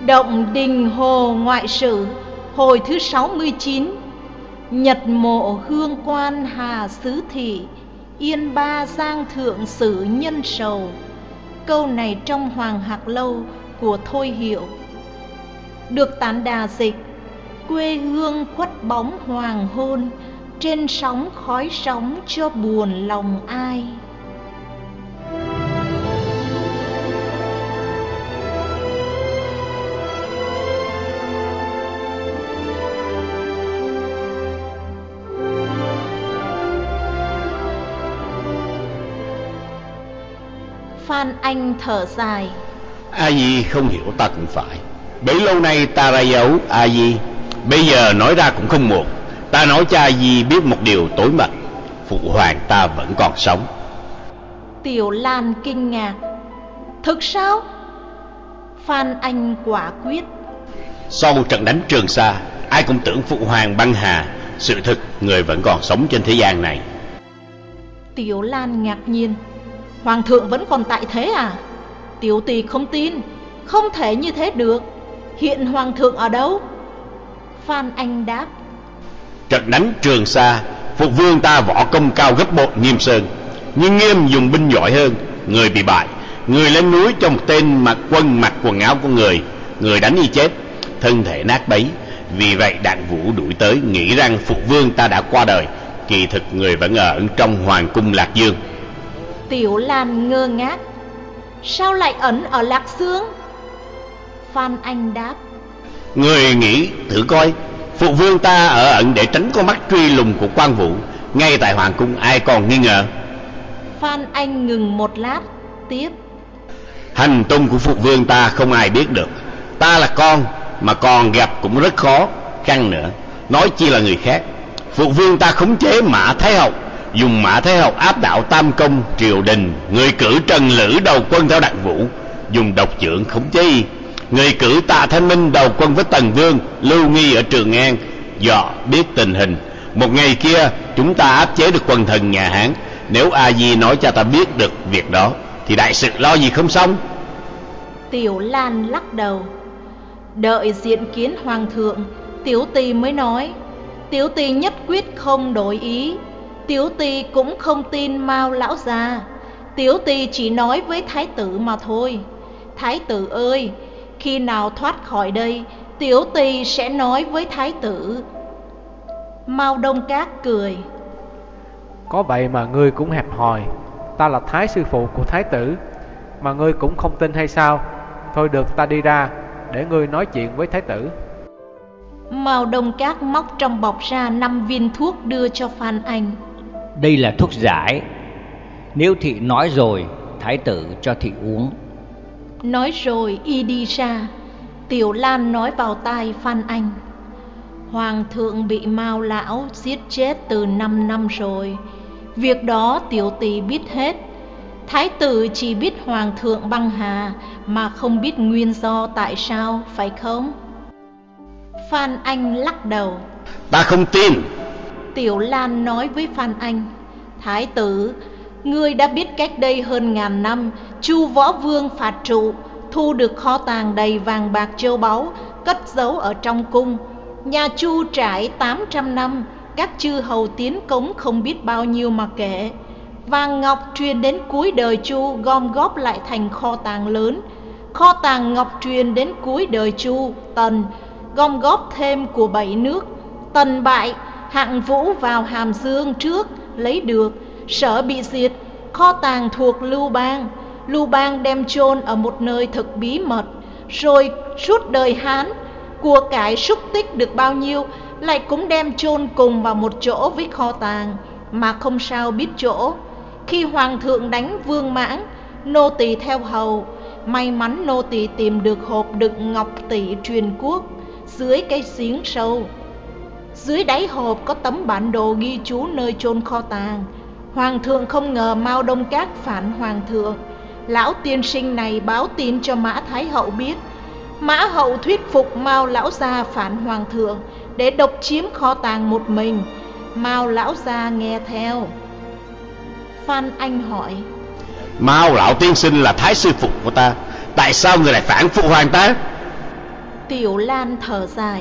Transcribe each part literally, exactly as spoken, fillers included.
Động Đình Hồ Ngoại Sử hồi thứ sáu mươi chín. Nhật mộ hương quan Hà Xứ Thị, Yên Ba Giang Thượng Sử Nhân Sầu. Câu này trong Hoàng Hạc Lâu của Thôi Hiệu. Được Tán Đà dịch: quê hương khuất bóng hoàng hôn, trên sóng khói sóng cho buồn lòng ai. Phan Anh thở dài: A Di không hiểu ta cũng phải. Bấy lâu nay ta ra dấu A Di, bây giờ nói ra cũng không muộn. Ta nói cho A Di biết một điều tối mật: phụ hoàng ta vẫn còn sống. Tiểu Lan kinh ngạc: thực sao? Phan Anh quả quyết: sau trận đánh Trường Sa, ai cũng tưởng phụ hoàng băng hà. Sự thực người vẫn còn sống trên thế gian này. Tiểu Lan ngạc nhiên: hoàng thượng vẫn còn tại thế à? Tiểu tỳ không tin, không thể như thế được. Hiện hoàng thượng ở đâu? Phan Anh đáp: trận đánh Trường Sa, phụ vương ta võ công cao gấp bội Nghiêm Sơn, nhưng Nghiêm dùng binh giỏi hơn, người bị bại. Người lên núi cho một tên mặc quân mặc quần áo của người, người đánh y chết, thân thể nát bấy. Vì vậy Đạn Vũ đuổi tới, nghĩ rằng phụ vương ta đã qua đời. Kỳ thực người vẫn ở trong hoàng cung Lạc Dương. Tiểu Lan ngơ ngác: sao lại ẩn ở Lạc Dương? Phan Anh đáp: người nghĩ thử coi, phụ vương ta ở ẩn để tránh con mắt truy lùng của Quan Vũ. Ngay tại hoàng cung ai còn nghi ngờ. Phan Anh ngừng một lát tiếp: hành tung của phụ vương ta không ai biết được. Ta là con, mà còn gặp cũng rất khó khăn nữa, nói chi là người khác. Phụ vương ta khống chế Mã Thái Hậu, dùng Mã Thái Hậu áp đảo Tam Công triều đình. Người cử Trần Lữ đầu quân theo Đặng Vũ, dùng độc chưởng khống chế y. Người cử Tạ Thanh Minh đầu quân với Tần Vương, lưu nghi ở Trường An. Dọ biết tình hình, một ngày kia chúng ta áp chế được quần thần nhà Hán. Nếu A Di nói cho ta biết được việc đó, thì đại sự lo gì không xong. Tiểu Lan lắc đầu: đợi diện kiến hoàng thượng, tiểu tỳ mới nói. Tiểu tỳ nhất quyết không đổi ý. Tiểu tỳ cũng không tin Mao lão già. Tiểu tỳ chỉ nói với thái tử mà thôi. Thái tử ơi, khi nào thoát khỏi đây, tiểu tỳ sẽ nói với thái tử. Mao Đông Các cười: có vậy mà ngươi cũng hẹp hòi. Ta là thái sư phụ của thái tử, mà ngươi cũng không tin hay sao? Thôi được, ta đi ra để ngươi nói chuyện với thái tử. Mao Đông Các móc trong bọc ra năm viên thuốc đưa cho Phan Anh. Đây là thuốc giải. Nếu thị nói rồi, thái tử cho thị uống. Nói rồi y đi ra. Tiểu Lan nói vào tai Phan Anh: hoàng thượng bị Mao lão giết chết từ năm năm rồi. Việc đó tiểu tỳ biết hết. Thái tử chỉ biết hoàng thượng băng hà, mà không biết nguyên do tại sao, phải không? Phan Anh lắc đầu: ta không tin. Tiểu Lan nói với Phan Anh: thái tử, ngươi đã biết cách đây hơn ngàn năm, Chu Võ Vương phạt trụ, thu được kho tàng đầy vàng bạc châu báu, cất giấu ở trong cung. Nhà Chu trải tám trăm năm, các chư hầu tiến cống không biết bao nhiêu mà kể. Vàng ngọc truyền đến cuối đời Chu, gom góp lại thành kho tàng lớn. Kho tàng ngọc truyền đến cuối đời Chu, Tần, gom góp thêm của bảy nước. Tần bại, Hạng Vũ vào Hàm Dương trước, lấy được. Sở bị diệt, kho tàng thuộc Lưu Bang. Lưu Bang đem chôn ở một nơi thực bí mật. Rồi suốt đời Hán, của cải xúc tích được bao nhiêu, lại cũng đem chôn cùng vào một chỗ với kho tàng, mà không sao biết chỗ. Khi hoàng thượng đánh Vương Mãng, nô tỳ theo hầu. May mắn nô tỳ tìm được hộp đựng ngọc tỷ truyền quốc dưới cái giếng sâu. Dưới đáy hộp có tấm bản đồ ghi chú nơi chôn kho tàng. Hoàng thượng không ngờ Mao Đông Các phản hoàng thượng. Lão tiên sinh này báo tin cho Mã Thái Hậu biết. Mã Hậu thuyết phục Mao lão gia phản hoàng thượng để độc chiếm kho tàng một mình. Mao lão gia nghe theo. Phan Anh hỏi: Mao lão tiên sinh là thái sư phụ của ta, tại sao người lại phản phụ hoàng ta? Tiểu Lan thở dài.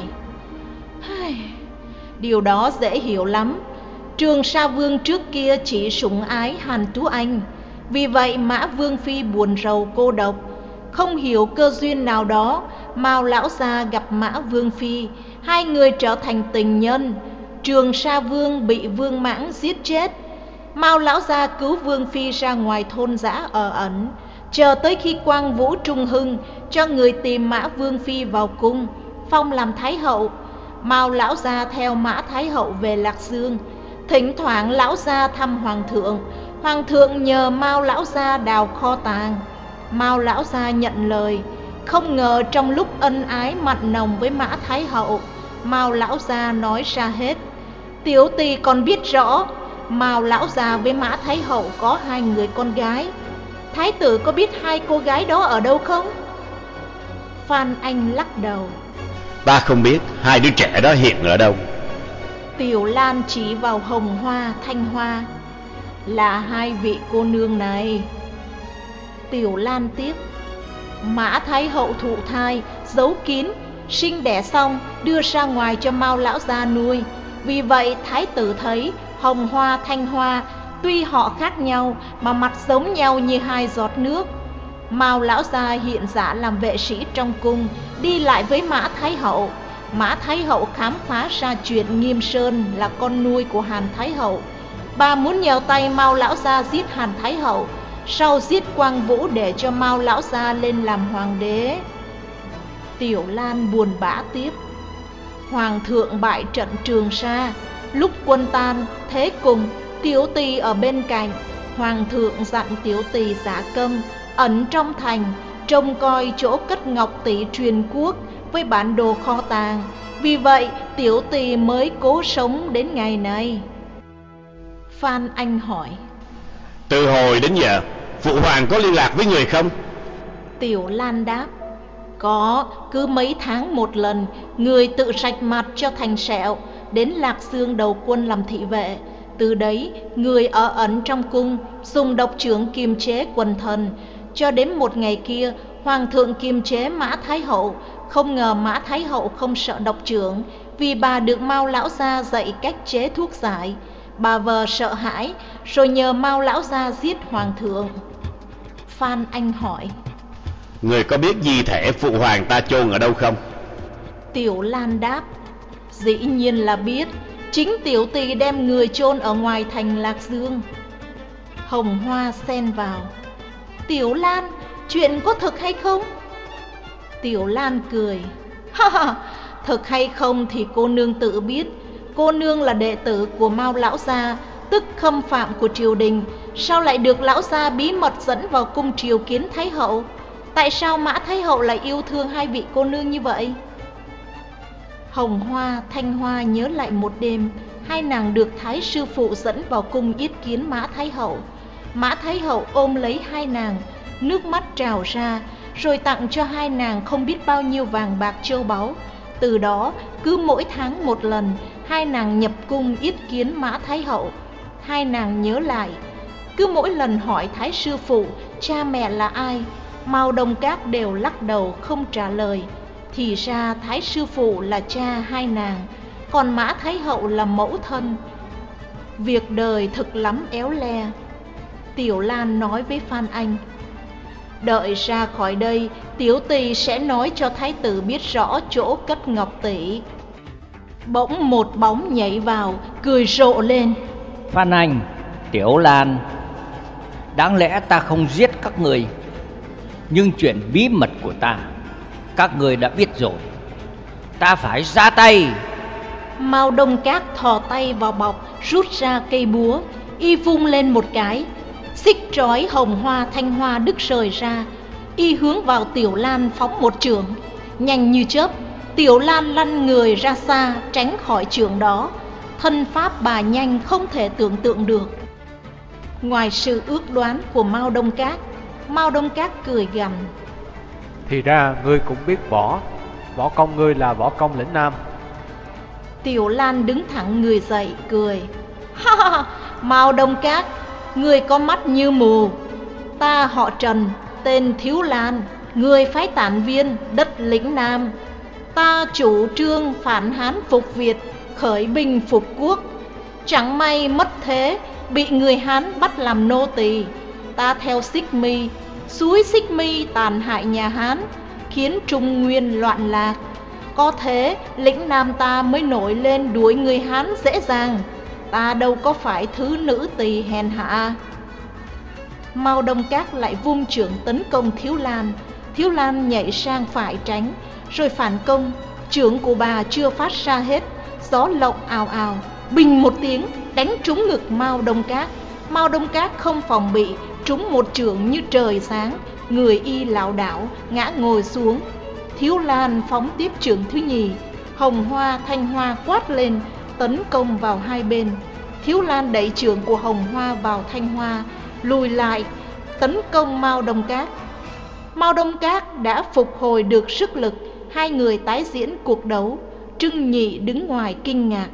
Điều đó dễ hiểu lắm. Trường Sa Vương trước kia chỉ sủng ái Hàn Tú Anh, vì vậy Mã Vương phi buồn rầu cô độc. Không hiểu cơ duyên nào đó, Mao lão gia gặp Mã Vương phi, hai người trở thành tình nhân. Trường Sa Vương bị Vương Mãng giết chết. Mao lão gia cứu Vương phi ra ngoài thôn dã ở ẩn, chờ tới khi Quang Vũ trung hưng cho người tìm Mã Vương phi vào cung, phong làm thái hậu. Mao lão gia theo Mã thái hậu về Lạc Dương. Thỉnh thoảng lão gia thăm hoàng thượng, hoàng thượng nhờ Mao lão gia đào kho tàng. Mao lão gia nhận lời. Không ngờ trong lúc ân ái mặn nồng với Mã thái hậu, Mao lão gia nói ra hết. Tiểu tỳ còn biết rõ Mao lão gia với Mã thái hậu có hai người con gái. Thái tử có biết hai cô gái đó ở đâu không? Phan Anh lắc đầu. Ta không biết hai đứa trẻ đó hiện ở đâu. Tiểu Lan chỉ vào Hồng Hoa, Thanh Hoa. Là hai vị cô nương này. Tiểu Lan tiếp. Mã thái hậu thụ thai, giấu kín, sinh đẻ xong đưa ra ngoài cho Mao lão gia nuôi. Vì vậy thái tử thấy Hồng Hoa, Thanh Hoa tuy họ khác nhau mà mặt giống nhau như hai giọt nước. Mao lão gia hiện giả làm vệ sĩ trong cung, đi lại với Mã thái hậu. Mã thái hậu khám phá ra chuyện Nghiêm Sơn là con nuôi của Hàn thái hậu. Bà muốn nhờ tay Mao lão gia giết Hàn thái hậu, sau giết Quang Vũ để cho Mao lão gia lên làm hoàng đế. Tiểu Lan buồn bã tiếp. Hoàng thượng bại trận Trường Sa, lúc quân tan thế cùng, tiểu tỳ ở bên cạnh. Hoàng thượng dặn tiểu tỳ giả câm, ẩn trong thành, trông coi chỗ cất ngọc tỷ truyền quốc với bản đồ kho tàng. Vì vậy tiểu tỳ mới cố sống đến ngày này. Phan Anh hỏi. Từ hồi đến giờ phụ hoàng có liên lạc với người không? Tiểu Lan đáp. Có, cứ mấy tháng một lần, người tự rạch mặt cho thành sẹo, đến Lạc Dương đầu quân làm thị vệ. Từ đấy người ở ẩn trong cung, dùng độc trưởng kiềm chế quần thần. Cho đến một ngày kia, hoàng thượng kiềm chế Mã thái hậu. Không ngờ Mã thái hậu không sợ độc trưởng, vì bà được Mao lão gia dạy cách chế thuốc giải. Bà vờ sợ hãi, rồi nhờ Mao lão gia giết hoàng thượng. Phan Anh hỏi. Người có biết di thể phụ hoàng ta chôn ở đâu không? Tiểu Lan đáp. Dĩ nhiên là biết. Chính tiểu tỳ đem người chôn ở ngoài thành Lạc Dương. Hồng Hoa xen vào. Tiểu Lan, chuyện có thực hay không? Tiểu Lan cười. Ha ha, thực hay không thì cô nương tự biết. Cô nương là đệ tử của Mao lão gia, tức khâm phạm của triều đình, sao lại được lão gia bí mật dẫn vào cung triều kiến thái hậu? Tại sao Mã thái hậu lại yêu thương hai vị cô nương như vậy? Hồng Hoa, Thanh Hoa nhớ lại một đêm, hai nàng được thái sư phụ dẫn vào cung yết kiến Mã thái hậu. Mã thái hậu ôm lấy hai nàng, nước mắt trào ra, rồi tặng cho hai nàng không biết bao nhiêu vàng bạc châu báu. Từ đó, cứ mỗi tháng một lần, hai nàng nhập cung yết kiến Mã thái hậu. Hai nàng nhớ lại, cứ mỗi lần hỏi thái sư phụ cha mẹ là ai, Mao Đông Các đều lắc đầu không trả lời. Thì ra thái sư phụ là cha hai nàng, còn Mã thái hậu là mẫu thân. Việc đời thực lắm éo le. Tiểu Lan nói với Phan Anh. Đợi ra khỏi đây, tiểu tỳ sẽ nói cho thái tử biết rõ chỗ cất ngọc tỷ. Bỗng một bóng nhảy vào, cười rộ lên. Phan Anh, Tiểu Lan, đáng lẽ ta không giết các người, nhưng chuyện bí mật của ta các người đã biết rồi, ta phải ra tay. Mao Đông Các thò tay vào bọc, rút ra cây búa, y vung lên một cái, xích trói Hồng Hoa, Thanh Hoa đứt rời ra. Y hướng vào Tiểu Lan phóng một chưởng, nhanh như chớp. Tiểu Lan lăn người ra xa, tránh khỏi chưởng đó. Thân pháp bà nhanh không thể tưởng tượng được. Ngoài sự ước đoán của Mao Đông Các, Mao Đông Các cười gằn. Thì ra ngươi cũng biết võ, võ công ngươi là võ công lĩnh nam. Tiểu Lan đứng thẳng người dậy, cười. Ha ha, Mao Đông Các, ngươi có mắt như mù. Ta họ Trần, tên Thiếu Lan, người phái tản viên, đất lĩnh nam. Ta chủ trương phản Hán phục Việt, khởi binh phục quốc. Chẳng may mất thế, bị người Hán bắt làm nô tỳ. Ta theo Xích My, suối Xích My tàn hại nhà Hán, khiến Trung Nguyên loạn lạc. Có thế lĩnh Nam ta mới nổi lên đuổi người Hán dễ dàng. Ta đâu có phải thứ nữ tỳ hèn hạ. Mao Đông Các lại vung chưởng tấn công Thiếu Lan. Thiếu Lan nhảy sang phải tránh, rồi phản công. Chưởng của bà chưa phát ra hết, gió lộng ào ào, bình một tiếng đánh trúng ngực Mao Đông Các. Mao Đông Các không phòng bị, trúng một chưởng như trời sáng, người y lảo đảo ngã ngồi xuống. Thiếu Lan phóng tiếp chưởng thứ nhì. Hồng Hoa, Thanh Hoa quát lên tấn công vào hai bên. Thiếu Lan đẩy chưởng của Hồng Hoa vào Thanh Hoa, lùi lại tấn công Mao Đông Các. Mao Đông Các đã phục hồi được sức lực. Hai người tái diễn cuộc đấu. Trưng Nhị đứng ngoài kinh ngạc.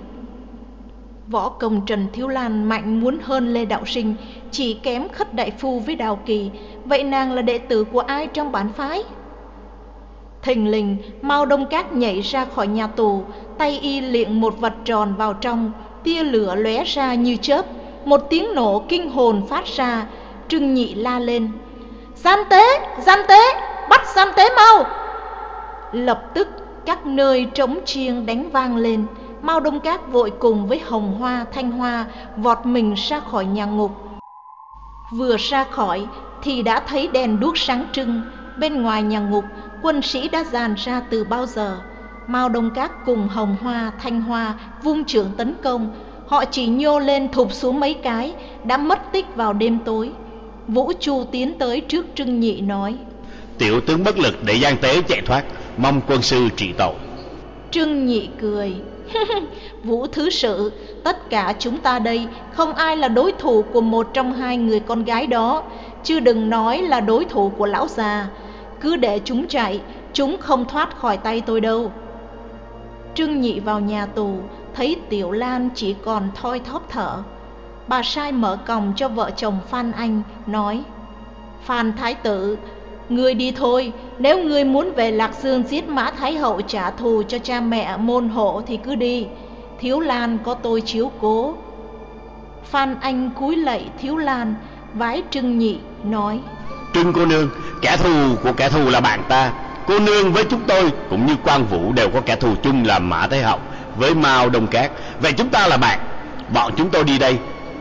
Võ công Trần Thiếu Lan mạnh muốn hơn Lê Đạo Sinh, chỉ kém Khất Đại Phu với Đào Kỳ. Vậy nàng là đệ tử của ai trong bản phái? Thình lình, Mao Đông Các nhảy ra khỏi nhà tù, tay y liệng một vật tròn vào trong, tia lửa lóe ra như chớp, một tiếng nổ kinh hồn phát ra. Trưng Nhị la lên: Gian tế, gian tế, bắt gian tế mau! Lập tức các nơi trống chiêng đánh vang lên. Mao Đông Các vội cùng với Hồng Hoa, Thanh Hoa vọt mình ra khỏi nhà ngục. Vừa ra khỏi thì đã thấy đèn đuốc sáng trưng. Bên ngoài nhà ngục, quân sĩ đã dàn ra từ bao giờ. Mao Đông Các cùng Hồng Hoa, Thanh Hoa vung chưởng tấn công. Họ chỉ nhô lên thụp xuống mấy cái, đã mất tích vào đêm tối. Vũ Chu tiến tới trước Trưng Nhị nói: Tiểu tướng bất lực để gian tế chạy thoát, mong quân sư trị tội. Trưng Nhị cười: Vũ thứ sự, tất cả chúng ta đây không ai là đối thủ của một trong hai người con gái đó, chứ đừng nói là đối thủ của lão già. Cứ để chúng chạy, chúng không thoát khỏi tay tôi đâu. Trưng Nhị vào nhà tù, thấy Tiểu Lan chỉ còn thoi thóp thở. Bà sai mở còng cho vợ chồng Phan Anh, nói: Phan Thái tử, ngươi đi thôi. Nếu ngươi muốn về Lạc Dương giết Mã Thái hậu trả thù cho cha mẹ môn hộ thì cứ đi. Thiếu Lan có tôi chiếu cố. Phan Anh cúi lạy Thiếu Lan, vái Trưng Nhị nói: Trưng cô nương, kẻ thù của kẻ thù là bạn ta. Cô nương với chúng tôi cũng như Quan Vũ đều có kẻ thù chung là Mã Thái hậu với Mao Đông Các. Vậy chúng ta là bạn. Bọn chúng tôi đi đây.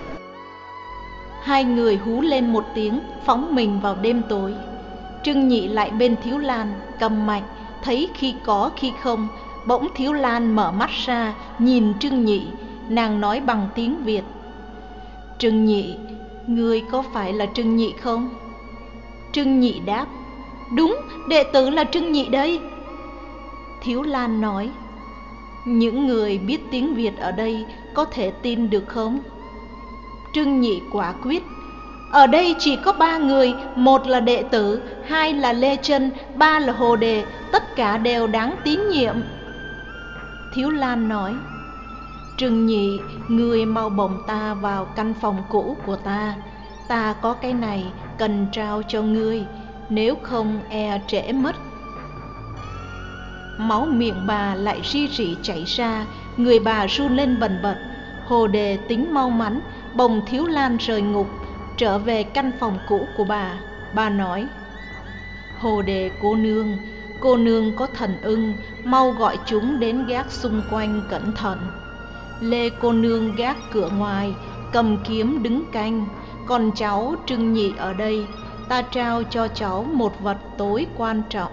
Hai người hú lên một tiếng, phóng mình vào đêm tối. Trưng Nhị lại bên Thiếu Lan, cầm mạch, thấy khi có khi không. Bỗng Thiếu Lan mở mắt ra, nhìn Trưng Nhị. Nàng nói bằng tiếng Việt: Trưng Nhị, ngươi có phải là Trưng Nhị không? Trưng Nhị đáp: Đúng, đệ tử là Trưng Nhị đây. Thiếu Lan nói: Những người biết tiếng Việt ở đây có thể tin được không? Trưng Nhị quả quyết: Ở đây chỉ có ba người, một là đệ tử, hai là Lê Chân, ba là Hồ Đề, tất cả đều đáng tín nhiệm. Thiếu Lan nói: Trưng Nhị, ngươi mau bồng ta vào căn phòng cũ của ta. Ta có cái này cần trao cho ngươi, nếu không e trễ mất. Máu miệng bà lại ri rỉ chảy ra, người bà run lên bần bật. Hồ Đề tính mau mắn, bồng Thiếu Lan rời ngục, trở về căn phòng cũ của bà. Bà nói: Hồ Đề cô nương, cô nương có thần ưng, mau gọi chúng đến gác xung quanh cẩn thận. Lê cô nương gác cửa ngoài, cầm kiếm đứng canh. Còn cháu Trưng Nhị ở đây, ta trao cho cháu một vật tối quan trọng.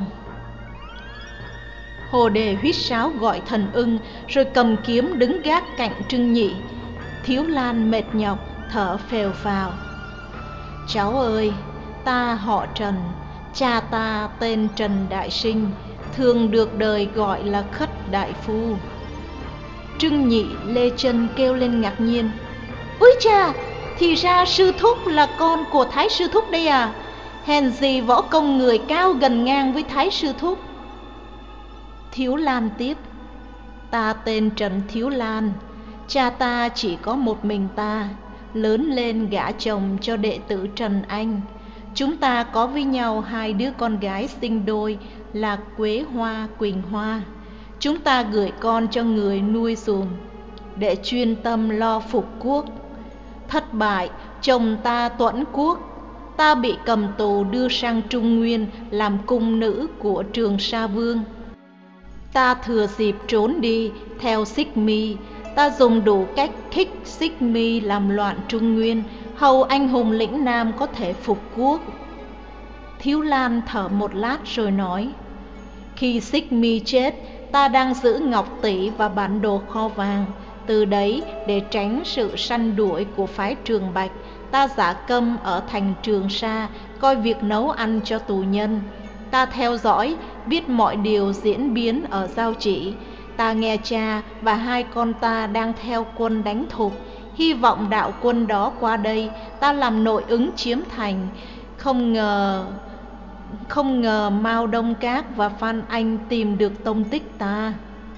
Hồ Đề huýt sáo gọi thần ưng, rồi cầm kiếm đứng gác cạnh Trưng Nhị. Thiếu Lan mệt nhọc, thở phèo phào: Cháu ơi, ta họ Trần, cha ta tên Trần Đại Sinh, thường được đời gọi là Khất Đại Phu. Trưng Nhị, Lê Chân kêu lên ngạc nhiên: Úi cha, thì ra sư thúc là con của Thái sư thúc đây à? Hèn gì võ công người cao gần ngang với Thái sư thúc. Thiếu Lan tiếp: Ta tên Trần Thiếu Lan, cha ta chỉ có một mình ta, lớn lên gả chồng cho đệ tử Trần Anh. Chúng ta có với nhau hai đứa con gái sinh đôi là Quế Hoa, Quỳnh Hoa. Chúng ta gửi con cho người nuôi dùm, để chuyên tâm lo phục quốc. Thất bại, chồng ta Tuẫn Quốc, ta bị cầm tù đưa sang Trung Nguyên làm cung nữ của Trường Sa Vương. Ta thừa dịp trốn đi theo Xích Mi, ta dùng đủ cách khích Xích Mi làm loạn Trung Nguyên, hầu anh hùng lĩnh Nam có thể phục quốc. Thiếu Lan thở một lát rồi nói: Khi Xích Mi chết, ta đang giữ ngọc tỷ và bản đồ kho vàng. Từ đấy, để tránh sự săn đuổi của phái Trường Bạch, ta giả câm ở thành Trường Sa, coi việc nấu ăn cho tù nhân. Ta theo dõi, biết mọi điều diễn biến ở Giao Chỉ. Ta nghe cha và hai con ta đang theo quân đánh Thục, hy vọng đạo quân đó qua đây, ta làm nội ứng chiếm thành. Không ngờ... Không ngờ Mao Đông Các và Phan Anh tìm được tông tích ta.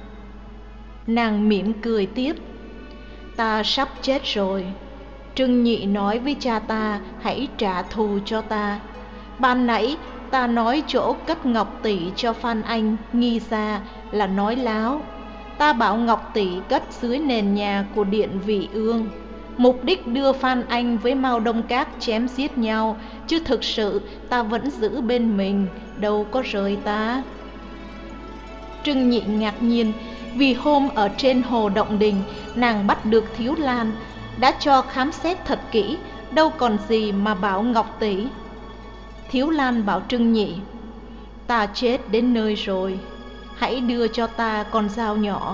Nàng mỉm cười tiếp: Ta sắp chết rồi. Trưng Nhị nói với cha ta hãy trả thù cho ta. Ban nãy ta nói chỗ cất ngọc tỷ cho Phan Anh nghi ra là nói láo. Ta bảo ngọc tỷ cất dưới nền nhà của điện Vị Ương, mục đích đưa Phan Anh với Mao Đông Các chém giết nhau, chứ thực sự ta vẫn giữ bên mình, đâu có rời ta. Trưng Nhị ngạc nhiên, vì hôm ở trên hồ Động Đình, nàng bắt được Thiếu Lan, đã cho khám xét thật kỹ, đâu còn gì mà bảo ngọc tỷ. Thiếu Lan bảo Trưng Nhị: Ta chết đến nơi rồi, hãy đưa cho ta con dao nhỏ.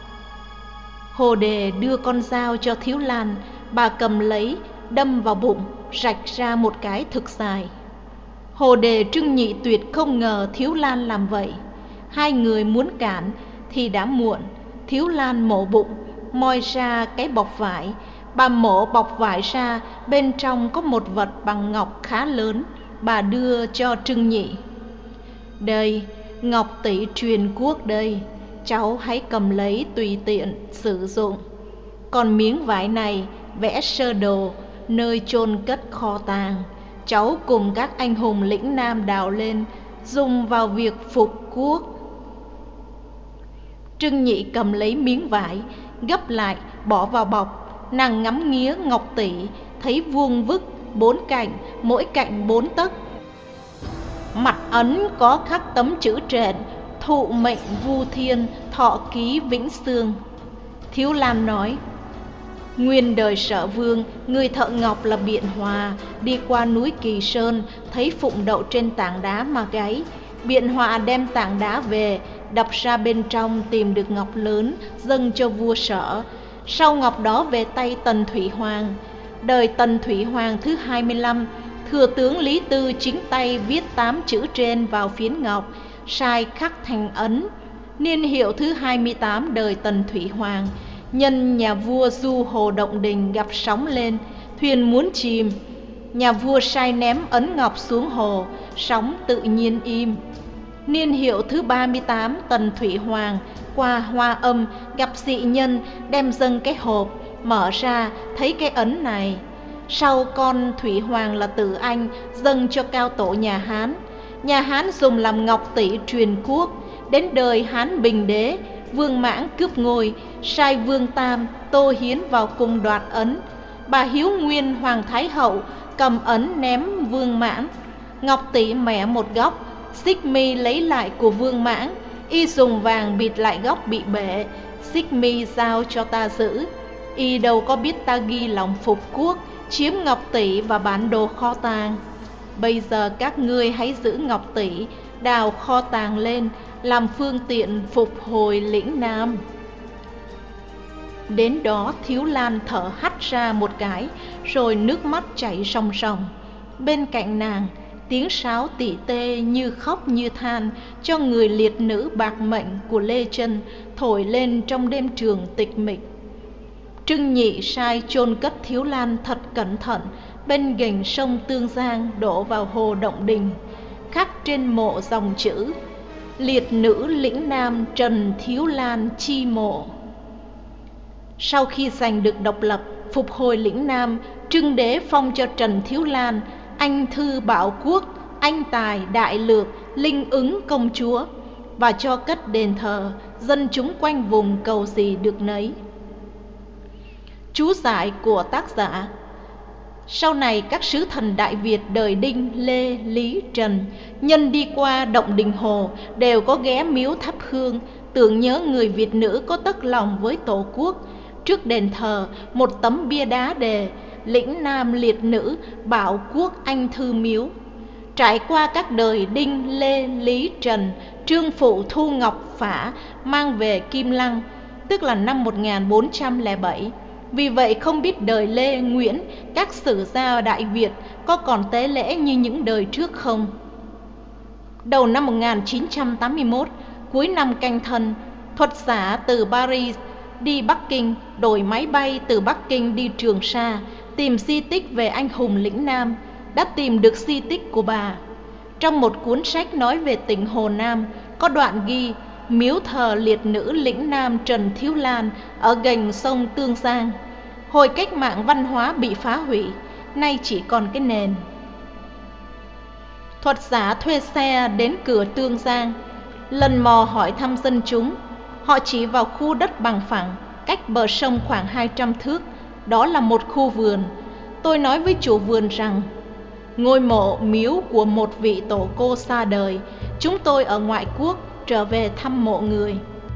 Hồ Đề đưa con dao cho Thiếu Lan, bà cầm lấy, đâm vào bụng, rạch ra một cái thực dài. Hồ Đề Trưng Nhị tuyệt không ngờ Thiếu Lan làm vậy. Hai người muốn cản thì đã muộn. Thiếu Lan mổ bụng, moi ra cái bọc vải. Bà mổ bọc vải ra, bên trong có một vật bằng ngọc khá lớn. Bà đưa cho Trưng Nhị: Đây, ngọc tỷ truyền quốc đây, cháu hãy cầm lấy tùy tiện sử dụng. Còn miếng vải này vẽ sơ đồ nơi chôn cất kho tàng, cháu cùng các anh hùng lĩnh Nam đào lên, dùng vào việc phục quốc. Trưng Nhị cầm lấy miếng vải, gấp lại, bỏ vào bọc. Nàng ngắm nghía ngọc tỷ, thấy vuông vức, bốn cạnh, mỗi cạnh bốn tấc. Mặt ấn có khắc tấm chữ trện: Thụ mệnh Vu Thiên, thọ ký Vĩnh Sương. Thiếu Lan nói: Nguyên đời Sở Vương, người thợ ngọc là Biện Hòa, đi qua núi Kỳ Sơn, thấy phụng đậu trên tảng đá mà gáy. Biện Hòa đem tảng đá về, đập ra bên trong tìm được ngọc lớn, dâng cho vua Sở. Sau ngọc đó về tay Tần Thủy Hoàng. Đời Tần Thủy Hoàng thứ hai mươi lăm, thừa tướng Lý Tư chính tay viết tám chữ trên vào phiến ngọc, sai khắc thành ấn. Niên hiệu thứ hai mươi tám đời Tần Thủy Hoàng, nhân nhà vua du hồ Động Đình gặp sóng lên, thuyền muốn chìm. Nhà vua sai ném ấn ngọc xuống hồ, sóng tự nhiên im. Niên hiệu thứ ba mươi tám Tần Thủy Hoàng, qua Hoa Âm gặp dị nhân, đem dâng cái hộp, mở ra thấy cái ấn này. Sau con Thủy Hoàng là Tử Anh dâng cho cao tổ nhà Hán. Nhà Hán dùng làm ngọc tỷ truyền quốc. Đến đời Hán Bình Đế, Vương Mãng cướp ngôi, sai Vương Tam, Tô Hiến vào cùng đoạt ấn. Bà Hiếu Nguyên Hoàng Thái Hậu cầm ấn ném Vương Mãng. Ngọc tỷ mẻ một góc, Xích Mi lấy lại của Vương Mãng, y dùng vàng bịt lại góc bị bể. Xích Mi giao cho ta giữ, y đâu có biết ta ghi lòng phục quốc, chiếm ngọc tỷ và bản đồ kho tàng. Bây giờ các ngươi hãy giữ ngọc tỷ, đào kho tàng lên, làm phương tiện phục hồi lĩnh Nam. Đến đó Thiếu Lan thở hắt ra một cái, rồi nước mắt chảy ròng ròng. Bên cạnh nàng, tiếng sáo tỉ tê như khóc như than cho người liệt nữ bạc mệnh của Lê Chân thổi lên trong đêm trường tịch mịch. Trưng Nhị sai chôn cất Thiếu Lan thật cẩn thận bên gành sông Tương Giang đổ vào hồ Động Đình, khắc trên mộ dòng chữ: Liệt nữ lĩnh Nam Trần Thiếu Lan chi mộ. Sau khi giành được độc lập, phục hồi lĩnh Nam, Trưng Đế phong cho Trần Thiếu Lan anh thư bảo quốc, anh tài đại lược, linh ứng công chúa. và cho cất đền thờ, dân chúng quanh vùng cầu gì được nấy. Chú giải của tác giả. Sau này các sứ thần Đại Việt đời Đinh, Lê, Lý, Trần nhân đi qua động Đình Hồ đều có ghé miếu thắp hương, tưởng nhớ người Việt nữ có tất lòng với Tổ quốc. Trước đền thờ một tấm bia đá đề lĩnh nam liệt nữ bảo quốc anh thư miếu. Trải qua các đời Đinh, Lê, Lý, Trần, Trương Phụ, Thu Ngọc, Phả mang về Kim Lăng, tức là năm một nghìn bốn trăm lẻ bảy. Vì vậy không biết đời Lê, Nguyễn, các sử gia Đại Việt có còn tế lễ như những đời trước không. Đầu năm một nghìn chín trăm tám mươi mốt, cuối năm Canh Thân, thuật giả từ Paris đi Bắc Kinh, đổi máy bay từ Bắc Kinh đi Trường Sa, tìm di tích về anh hùng lĩnh Nam, đã tìm được di tích của bà. Trong một cuốn sách nói về tỉnh Hồ Nam, có đoạn ghi miếu thờ liệt nữ lĩnh Nam Trần Thiếu Lan ở gành sông Tương Giang. Hồi cách mạng văn hóa bị phá hủy, nay chỉ còn cái nền. Thuật giả thuê xe đến cửa Tương Giang, lần mò hỏi thăm dân chúng. Họ chỉ vào khu đất bằng phẳng, cách bờ sông khoảng hai trăm thước, đó là một khu vườn. Tôi nói với chủ vườn rằng, ngôi mộ miếu của một vị tổ cô xa đời, chúng tôi ở ngoại quốc trở về thăm mộ người.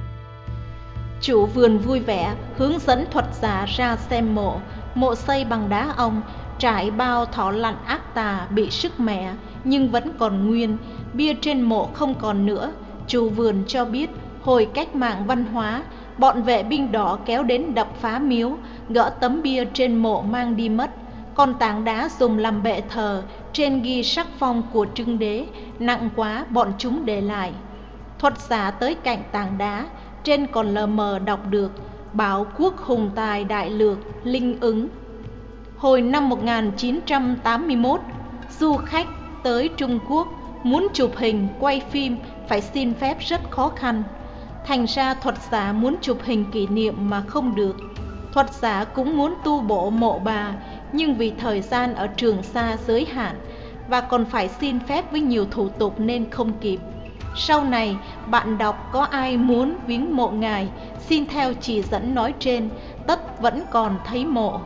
Chủ vườn vui vẻ hướng dẫn thuật giả ra xem mộ. Mộ xây bằng đá ong, trải bao thỏ lặn ác tà bị sức mẻ, nhưng vẫn còn nguyên. Bia trên mộ không còn nữa. Chủ vườn cho biết hồi cách mạng văn hóa, bọn vệ binh đỏ kéo đến đập phá miếu, gỡ tấm bia trên mộ mang đi mất. Còn tảng đá dùng làm bệ thờ, trên ghi sắc phong của Trưng Đế, nặng quá bọn chúng để lại. Thuật giả tới cạnh tảng đá, trên còn lờ mờ đọc được bảo quốc hùng tài đại lược, linh ứng. Hồi năm một nghìn chín trăm tám mươi mốt, du khách tới Trung Quốc muốn chụp hình, quay phim phải xin phép rất khó khăn. Thành ra thuật giả muốn chụp hình kỷ niệm mà không được. Thuật giả cũng muốn tu bổ mộ bà, nhưng vì thời gian ở Trường Sa giới hạn và còn phải xin phép với nhiều thủ tục nên không kịp. Sau này bạn đọc có ai muốn viếng mộ ngài, xin theo chỉ dẫn nói trên, tất vẫn còn thấy mộ.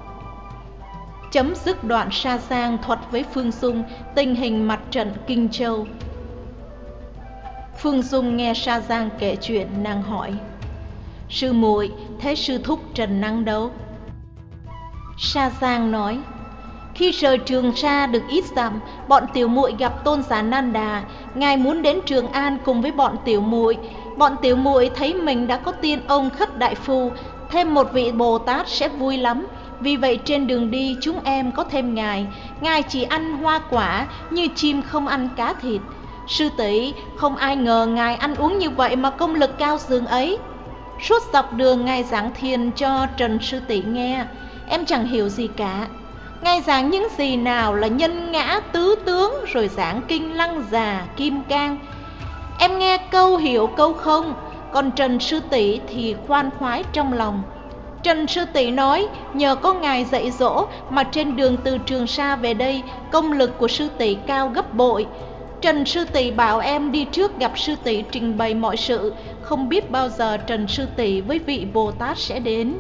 Chấm dứt đoạn Sa Giang thuật với Phương Dung tình hình mặt trận Kinh Châu. Phương Dung nghe Sa Giang kể chuyện, nàng hỏi: sư muội, thế sư thúc Trần Năng đâu? Sa Giang nói: khi rời Trường Sa được ít dặm, bọn tiểu muội gặp tôn giả Nan Đà. Ngài muốn đến Trường An cùng với bọn tiểu muội. Bọn tiểu muội thấy mình đã có tiên ông Khất Đại Phu, thêm một vị Bồ Tát sẽ vui lắm. Vì vậy trên đường đi chúng em có thêm ngài. Ngài chỉ ăn hoa quả, như chim không ăn cá thịt. Sư tỷ, không ai ngờ ngài ăn uống như vậy mà công lực cao dường ấy. Suốt dọc đường ngài giảng thiền cho Trần sư tỷ nghe, em chẳng hiểu gì cả. Ngài giảng những gì nào là nhân ngã tứ tướng, rồi giảng kinh Lăng Già, Kim Cang. Em nghe câu hiểu câu không, còn Trần sư tỷ thì khoan khoái trong lòng. Trần sư tỷ nói nhờ có ngài dạy dỗ mà trên đường từ Trường Sa về đây, công lực của sư tỷ cao gấp bội. Trần sư tỷ bảo em đi trước gặp sư tỷ trình bày mọi sự, không biết bao giờ Trần sư tỷ với vị Bồ Tát sẽ đến.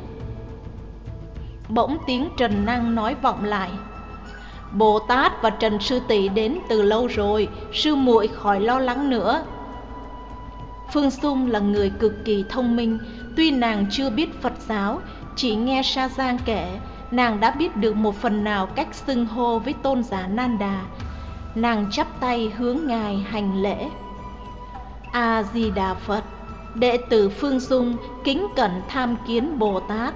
Bỗng tiếng Trần Năng nói vọng lại: Bồ Tát và Trần sư tỷ đến từ lâu rồi, sư muội khỏi lo lắng nữa. Phương Dung là người cực kỳ thông minh, tuy nàng chưa biết Phật giáo, chỉ nghe Sa Giang kể, nàng đã biết được một phần nào cách xưng hô với tôn giả Nan Đà. Nàng chắp tay hướng ngài hành lễ: A Di Đà Phật, đệ tử Phương Dung kính cẩn tham kiến Bồ Tát.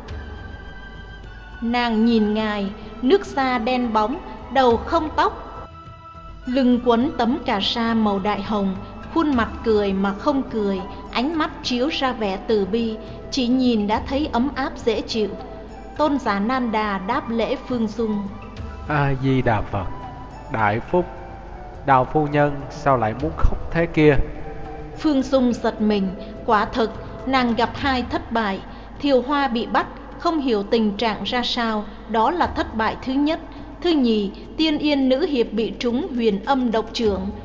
Nàng nhìn ngài, nước da đen bóng, đầu không tóc, lưng quấn tấm cà sa màu đại hồng, khuôn mặt cười mà không cười, ánh mắt chiếu ra vẻ từ bi, chỉ nhìn đã thấy ấm áp dễ chịu. Tôn giả Nan Đà đáp lễ Phương Dung: A Di Đà Phật, đại phúc. Đào phu nhân sao lại muốn khóc thế kia? Phương Dung giật mình, quả thực nàng gặp hai thất bại. Thiều Hoa bị bắt, không hiểu tình trạng ra sao, đó là thất bại thứ nhất. Thứ nhì, Tiên Yên nữ hiệp bị trúng huyền âm độc trưởng.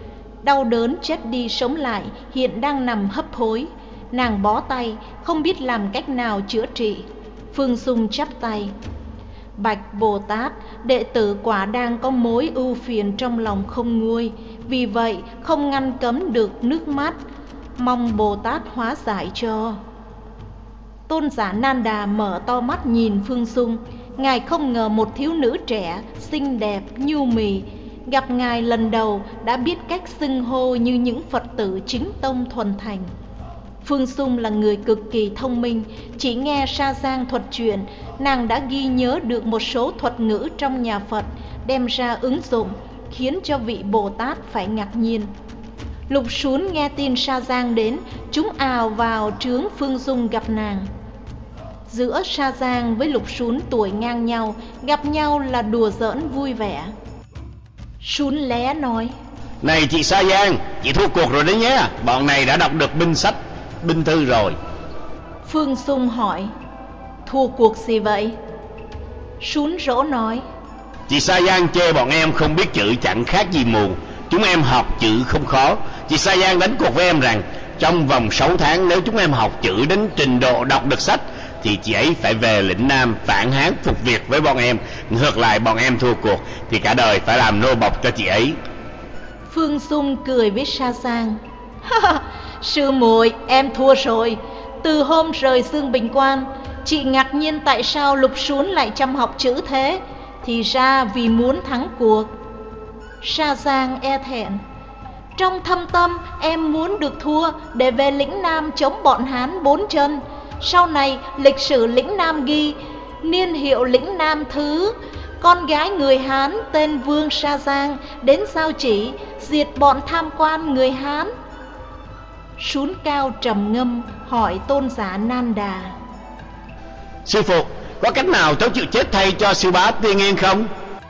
Đau đớn chết đi sống lại, hiện đang nằm hấp hối. Nàng bó tay, không biết làm cách nào chữa trị. Phương Dung chắp tay: Bạch Bồ Tát, đệ tử quả đang có mối ưu phiền trong lòng không nguôi, vì vậy không ngăn cấm được nước mắt, mong Bồ Tát hóa giải cho. Tôn giả Nan Đà mở to mắt nhìn Phương Dung. Ngài không ngờ một thiếu nữ trẻ, xinh đẹp, nhu mì, gặp Ngài lần đầu đã biết cách xưng hô như những Phật tử chính tông thuần thành. Phương Dung là người cực kỳ thông minh, chỉ nghe Sa Giang thuật chuyện, nàng đã ghi nhớ được một số thuật ngữ trong nhà Phật, đem ra ứng dụng, khiến cho vị Bồ Tát phải ngạc nhiên. Lục Sún nghe tin Sa Giang đến, chúng ào vào trướng Phương Dung gặp nàng. Giữa Sa Giang với Lục Sún tuổi ngang nhau, gặp nhau là đùa giỡn vui vẻ. Sún lé nói: Này chị Sa Giang, chị thua cuộc rồi đấy nhé. Bọn này đã đọc được binh sách, binh thư rồi. Phương Dung hỏi: Thua cuộc gì vậy? Sún rỗ nói: Chị Sa Giang chê bọn em không biết chữ chẳng khác gì mù. Chúng em học chữ không khó. Chị Sa Giang đánh cuộc với em rằng trong vòng sáu tháng nếu chúng em học chữ đến trình độ đọc được sách thì chị ấy phải về lĩnh Nam phản Hán phục việc với bọn em. Ngược lại bọn em thua cuộc thì cả đời phải làm nô bộc cho chị ấy. Phương Dung cười với Sa Giang: Sư muội, em thua rồi. Từ hôm rời Dương Bình Quan, chị ngạc nhiên tại sao Lục Sún lại chăm học chữ thế. Thì ra vì muốn thắng cuộc. Sa Giang e thẹn: Trong thâm tâm em muốn được thua để về lĩnh Nam chống bọn Hán bốn chân. Sau này lịch sử lĩnh Nam ghi niên hiệu lĩnh Nam thứ, con gái người Hán tên Vương Sa Giang đến giao chỉ diệt bọn tham quan người Hán. Sún cao trầm ngâm hỏi tôn giả Nan Đà: Sư phụ, có cách nào cháu chịu chết thay cho sư bá Tiên Yên không?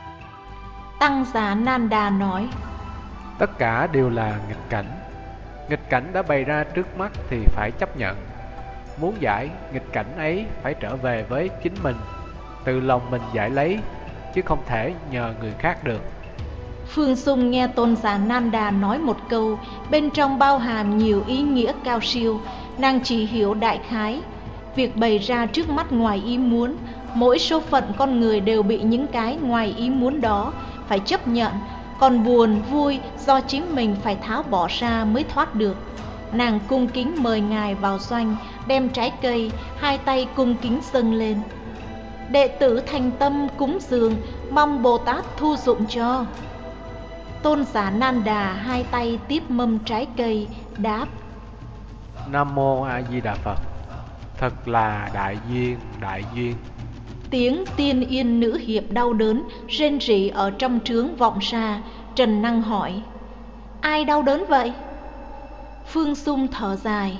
Tăng giả Nan Đà nói: Tất cả đều là nghịch cảnh. Nghịch cảnh đã bày ra trước mắt thì phải chấp nhận. Muốn giải nghịch cảnh ấy phải trở về với chính mình, từ lòng mình giải lấy, chứ không thể nhờ người khác được. Phương Dung nghe tôn giả Nan Đà nói một câu, bên trong bao hàm nhiều ý nghĩa cao siêu. Nàng chỉ hiểu đại khái. Việc bày ra trước mắt ngoài ý muốn, mỗi số phận con người đều bị những cái ngoài ý muốn đó phải chấp nhận, còn buồn vui do chính mình phải tháo bỏ ra mới thoát được. Nàng cung kính mời Ngài vào doanh, đem trái cây, hai tay cung kính dâng lên. Đệ tử thành tâm cúng dường, mong Bồ Tát thu dụng cho. Tôn giả Nan Đà hai tay tiếp mâm trái cây, đáp: Nam Mô A Di Đà Phật. Thật là đại duyên, đại duyên. Tiếng tiên yên nữ hiệp đau đớn rên rỉ ở trong trướng vọng ra. Trần Năng hỏi: Ai đau đớn vậy? Phương Dung thở dài: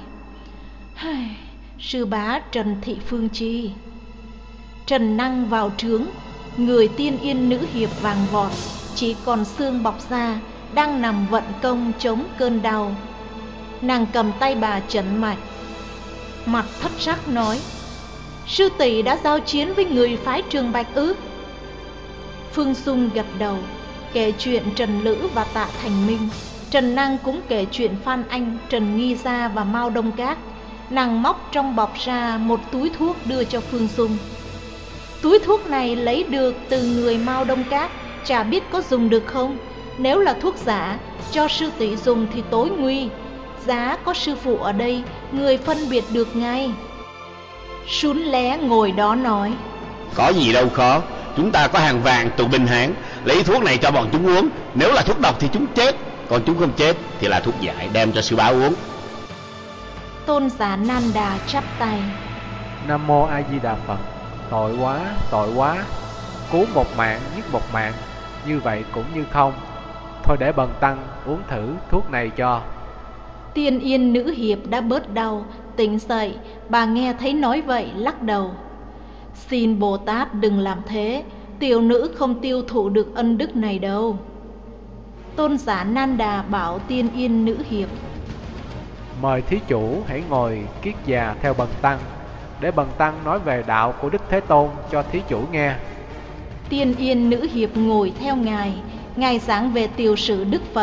Sư bá Trần Thị Phương Chi. Trần Năng vào trướng, người tiên yên nữ hiệp vàng vọt, chỉ còn xương bọc ra, đang nằm vận công chống cơn đau. Nàng cầm tay bà chẩn mạch, mặt thất sắc nói: Sư tỷ đã giao chiến với người phái Trường Bạch ư? Phương Dung gật đầu, kể chuyện Trần Lữ và Tạ Thành Minh. Trần Năng cũng kể chuyện Phan Anh, Trần Nghi Gia và Mao Đông Các. Nàng móc trong bọc ra một túi thuốc đưa cho Phương Dung. Túi thuốc này lấy được từ người Mao Đông Các, chả biết có dùng được không. Nếu là thuốc giả, cho sư tỷ dùng thì tối nguy. Giá có sư phụ ở đây, người phân biệt được ngay. Sún lé ngồi đó nói: Có gì đâu khó, chúng ta có hàng vàng tù binh Hán, lấy thuốc này cho bọn chúng uống. Nếu là thuốc độc thì chúng chết, còn chúng không chết thì là thuốc giải, đem cho sư bá uống. Tôn giả Nan Đà chắp tay: Nam Mô A Di Đà Phật. Tội quá, tội quá. Cứu một mạng, giết một mạng, như vậy cũng như không. Thôi để bần tăng uống thử thuốc này cho. Tiên yên nữ hiệp đã bớt đau, tỉnh dậy. Bà nghe thấy nói vậy lắc đầu: Xin Bồ Tát đừng làm thế, tiểu nữ không tiêu thụ được ân đức này đâu. Tôn giả Nan Đà bảo tiên yên nữ hiệp: Mời thí chủ hãy ngồi kiết già theo bần tăng, để bần tăng nói về đạo của Đức Thế Tôn cho thí chủ nghe. Tiên yên nữ hiệp ngồi theo ngài. Ngài giảng về tiểu sử Đức Phật.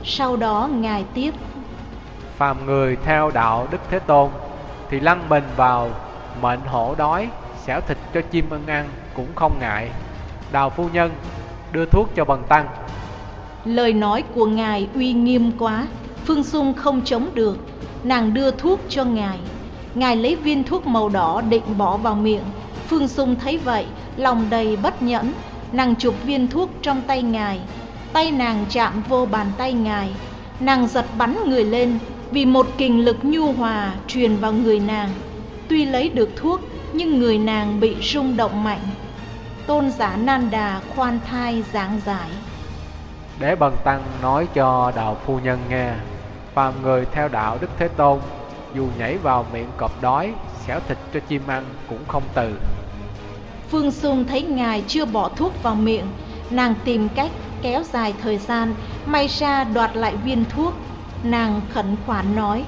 Sau đó Ngài tiếp: Phàm người theo đạo Đức Thế Tôn thì lăn mình vào mệnh hổ đói, xẻo thịt cho chim ưng ăn cũng không ngại. Đào phu nhân, đưa thuốc cho bần tăng. Lời nói của Ngài uy nghiêm quá, Phương Dung không chống được. Nàng đưa thuốc cho Ngài. Ngài lấy viên thuốc màu đỏ định bỏ vào miệng. Phương Dung thấy vậy, lòng đầy bất nhẫn. Nàng chụp viên thuốc trong tay Ngài. Tay nàng chạm vô bàn tay Ngài. Nàng giật bắn người lên, vì một kình lực nhu hòa truyền vào người nàng. Tuy lấy được thuốc, nhưng người nàng bị rung động mạnh. Tôn giả Nan Đà khoan thai giảng giải: Để bần tăng nói cho Đào phu nhân nghe. Phàm người theo đạo Đức Thế Tôn, dù nhảy vào miệng cọp đói, xẻo thịt cho chim ăn cũng không từ. Phương Dung thấy Ngài chưa bỏ thuốc vào miệng, nàng tìm cách kéo dài thời gian, may ra đoạt lại viên thuốc. Nàng khẩn khoản nói: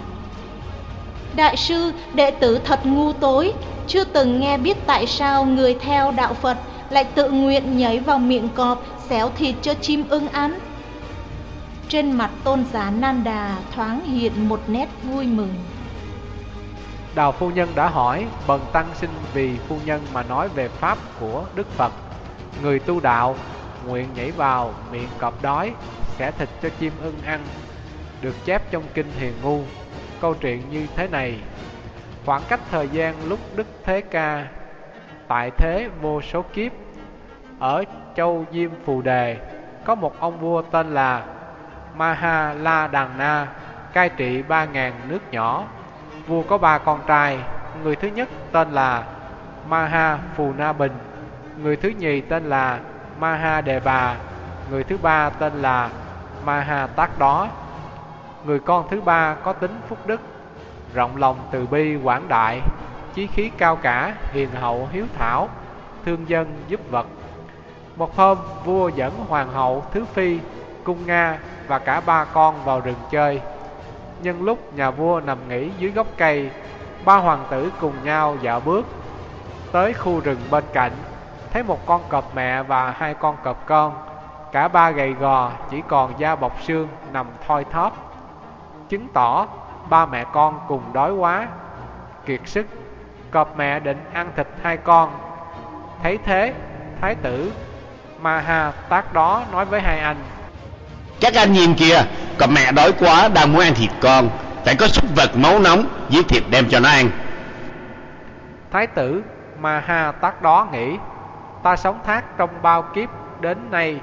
Đại sư, đệ tử thật ngu tối, chưa từng nghe biết tại sao người theo đạo Phật lại tự nguyện nhảy vào miệng cọp, xéo thịt cho chim ưng ăn. Trên mặt tôn giả Nan Đà thoáng hiện một nét vui mừng. Đào phu nhân đã hỏi, bần tăng xin vì phu nhân mà nói về pháp của Đức Phật. Người tu đạo nguyện nhảy vào miệng cọp đói, xẻ thịt cho chim ưng ăn, được chép trong kinh Hiền Ngu. Câu chuyện như thế này: khoảng cách thời gian lúc Đức Thế Ca tại thế vô số kiếp, ở châu Diêm Phù Đề có một ông vua tên là Maha La Đàn Na, cai trị ba ngàn nước nhỏ. Vua có ba con trai. Người thứ nhất tên là Maha Phù Na Bình, người thứ nhì tên là Maha Đề Bà, người thứ ba tên là Maha Tát Đó. Người con thứ ba có tính phúc đức, rộng lòng từ bi quảng đại, chí khí cao cả, hiền hậu hiếu thảo, thương dân giúp vật. Một hôm, vua dẫn hoàng hậu Thứ Phi, Cung Nga và cả ba con vào rừng chơi. Nhân lúc nhà vua nằm nghỉ dưới gốc cây, ba hoàng tử cùng nhau dạo bước tới khu rừng bên cạnh, thấy một con cọp mẹ và hai con cọp con. Cả ba gầy gò, chỉ còn da bọc xương, nằm thoi thóp, chứng tỏ ba mẹ con cùng đói quá, kiệt sức. Cọp mẹ định ăn thịt hai con. Thấy thế, thái tử Maha Tát Đó nói với hai anh: Các anh nhìn kìa, cọp mẹ đói quá đang muốn ăn thịt con, phải có súc vật máu nóng giết thịt đem cho nó ăn. Thái tử Maha Tát Đó nghĩ: ta sống thác trong bao kiếp đến nay,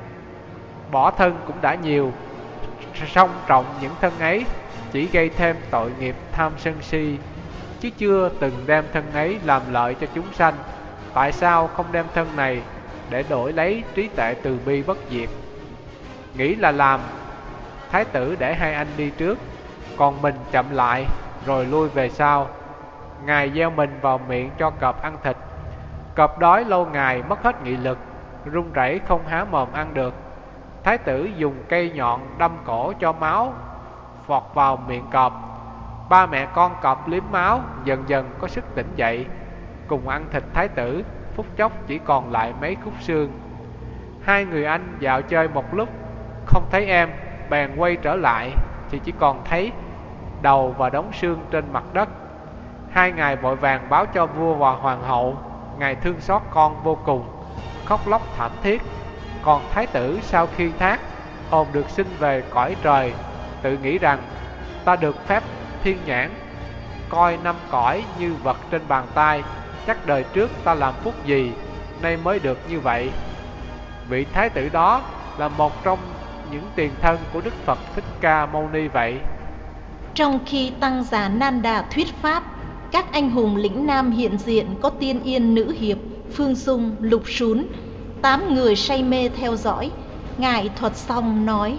bỏ thân cũng đã nhiều, song trọng những thân ấy chỉ gây thêm tội nghiệp tham sân si, chứ chưa từng đem thân ấy làm lợi cho chúng sanh. Tại sao không đem thân này để đổi lấy trí tuệ từ bi bất diệt? Nghĩ là làm, thái tử để hai anh đi trước, còn mình chậm lại rồi lui về sau. Ngài gieo mình vào miệng cho cọp ăn thịt. Cọp đói lâu ngày mất hết nghị lực, run rẩy không há mồm ăn được. Thái tử dùng cây nhọn đâm cổ cho máu vọt vào miệng cọp. Ba mẹ con cọp liếm máu, dần dần có sức tỉnh dậy, cùng ăn thịt thái tử. Phút chốc chỉ còn lại mấy khúc xương. Hai người anh dạo chơi một lúc, không thấy em, bèn quay trở lại, thì chỉ còn thấy đầu và đống xương trên mặt đất. Hai ngài vội vàng báo cho vua và hoàng hậu. Ngài thương xót con vô cùng, khóc lóc thảm thiết. Còn thái tử sau khi thác, hồn được sinh về cõi trời, tự nghĩ rằng ta được phép thiên nhãn, coi năm cõi như vật trên bàn tay. Chắc đời trước ta làm phúc gì, nay mới được như vậy. Vị thái tử đó là một trong những tiền thân của Đức Phật Thích Ca Mâu Ni vậy. Trong khi tăng giả Nan Đà thuyết pháp, các anh hùng lĩnh nam hiện diện có Tiên Yên Nữ Hiệp, Phương Dung, Lục Sún, tám người say mê theo dõi. Ngài thuật xong nói: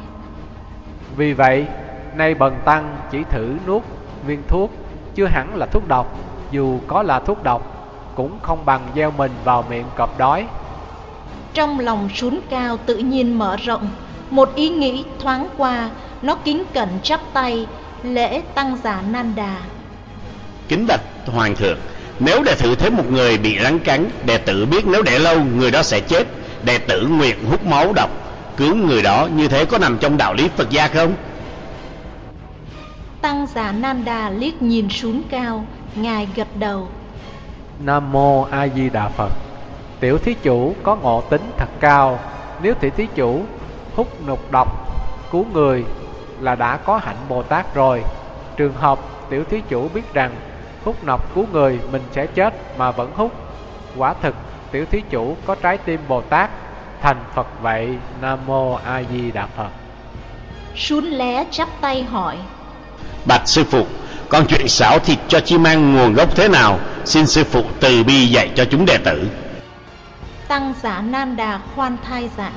Vì vậy, nay bần tăng chỉ thử nuốt viên thuốc, chưa hẳn là thuốc độc. Dù có là thuốc độc, cũng không bằng gieo mình vào miệng cọp đói. Trong lòng Sún Cao tự nhiên mở rộng, một ý nghĩ thoáng qua, nó kính cẩn chắp tay lễ tăng giả Nan Đà. Kính bạch hoàng thượng, nếu đệ tử thấy một người bị rắn cắn, đệ tử biết nếu để lâu người đó sẽ chết. Đệ tử nguyện hút máu độc, cứu người đó, như thế có nằm trong đạo lý Phật gia không? Tăng giả Nan Đà liếc nhìn xuống cao, ngài gật đầu. Nam mô A Di Đà Phật. Tiểu thí chủ có ngộ tính thật cao. Nếu tiểu thí chủ hút nục độc cứu người là đã có hạnh Bồ Tát rồi. Trường hợp tiểu thí chủ biết rằng hút nọc cứu người mình sẽ chết mà vẫn hút, quả thực tiểu thí chủ có trái tim Bồ Tát, thành Phật vậy. Nam mô A Di Đà Phật. Sún lé chắp tay hỏi: Bạch sư phụ, con chuyện xảo thịt cho chim ăn nguồn gốc thế nào? Xin sư phụ từ bi dạy cho chúng đệ tử. Tăng giả Nan Đà khoan thai giảng: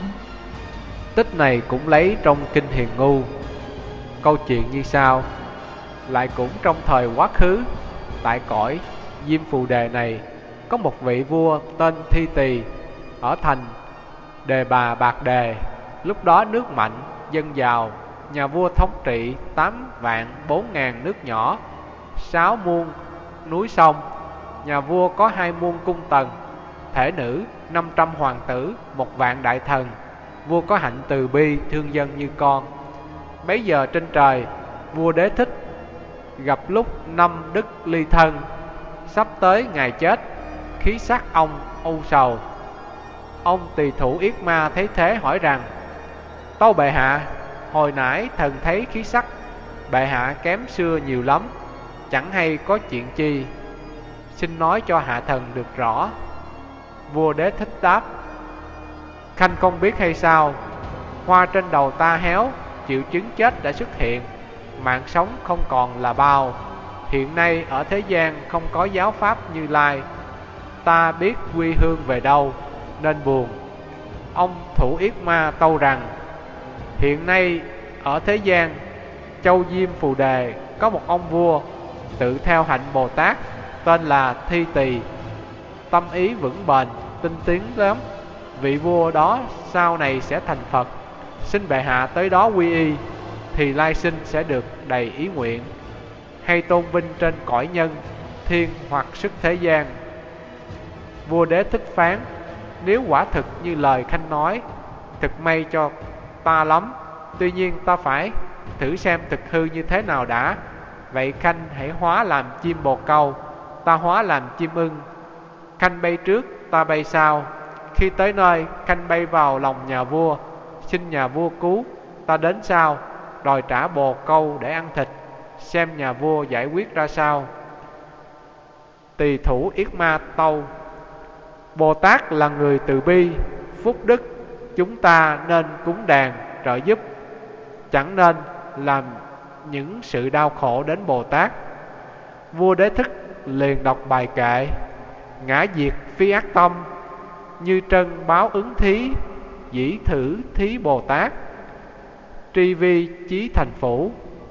Tích này cũng lấy trong Kinh Hiền Ngu. Câu chuyện như sau: lại cũng trong thời quá khứ, tại cõi Diêm Phù Đề này, có một vị vua tên Thi Tỳ ở thành Đề Bà Bạc Đề. Lúc đó nước mạnh, dân giàu, nhà vua thống trị tám vạn bốn ngàn nước nhỏ, sáu muôn núi sông. Nhà vua có hai muôn cung tần, thể nữ, năm trăm hoàng tử, một vạn đại thần. Vua có hạnh từ bi, thương dân như con. Bấy giờ trên trời, vua Đế Thích gặp lúc năm đức ly thân, sắp tới ngày chết, khí sắc ông âu sầu. Ông tỳ thủ Yết Ma thấy thế hỏi rằng: Tâu bệ hạ, hồi nãy thần thấy khí sắc bệ hạ kém xưa nhiều lắm, chẳng hay có chuyện chi, xin nói cho hạ thần được rõ. Vua Đế Thích đáp: Khanh không biết hay sao, hoa trên đầu ta héo, triệu chứng chết đã xuất hiện, mạng sống không còn là bao. Hiện nay ở thế gian không có giáo pháp Như Lai, ta biết quy hương về đâu nên buồn. Ông Thủ Yết Ma tâu rằng: hiện nay ở thế gian châu Diêm Phù Đề có một ông vua tự theo hạnh Bồ Tát, tên là Thi Tỳ, tâm ý vững bền, tinh tiến lắm. Vị vua đó sau này sẽ thành Phật, xin bệ hạ tới đó quy y, thì lai sinh sẽ được đầy ý nguyện, hay tôn vinh trên cõi nhân thiên hoặc sức thế gian. Vua Đế Thích phán: nếu quả thực như lời khanh nói, thực may cho ta lắm. Tuy nhiên ta phải thử xem thực hư như thế nào đã. Vậy khanh hãy hóa làm chim bồ câu, ta hóa làm chim ưng. Khanh bay trước, ta bay sau. Khi tới nơi, khanh bay vào lòng nhà vua, xin nhà vua cứu. Ta đến sau, đòi trả bồ câu để ăn thịt, xem nhà vua giải quyết ra sao. Tỳ thủ Yết Ma tâu: Bồ Tát là người từ bi, phúc đức, chúng ta nên cúng đàn trợ giúp, chẳng nên làm những sự đau khổ đến Bồ Tát. Vua Đế Thích liền đọc bài kệ: ngã diệt phi ác tâm, như trân báo ứng thí, dĩ thử thí Bồ Tát, tri vi chí thành phủ.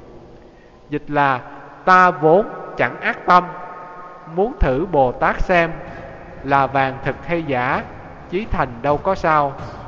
Dịch là: ta vốn chẳng ác tâm, muốn thử Bồ Tát xem, là vàng thực hay giả, chí thành đâu có sao.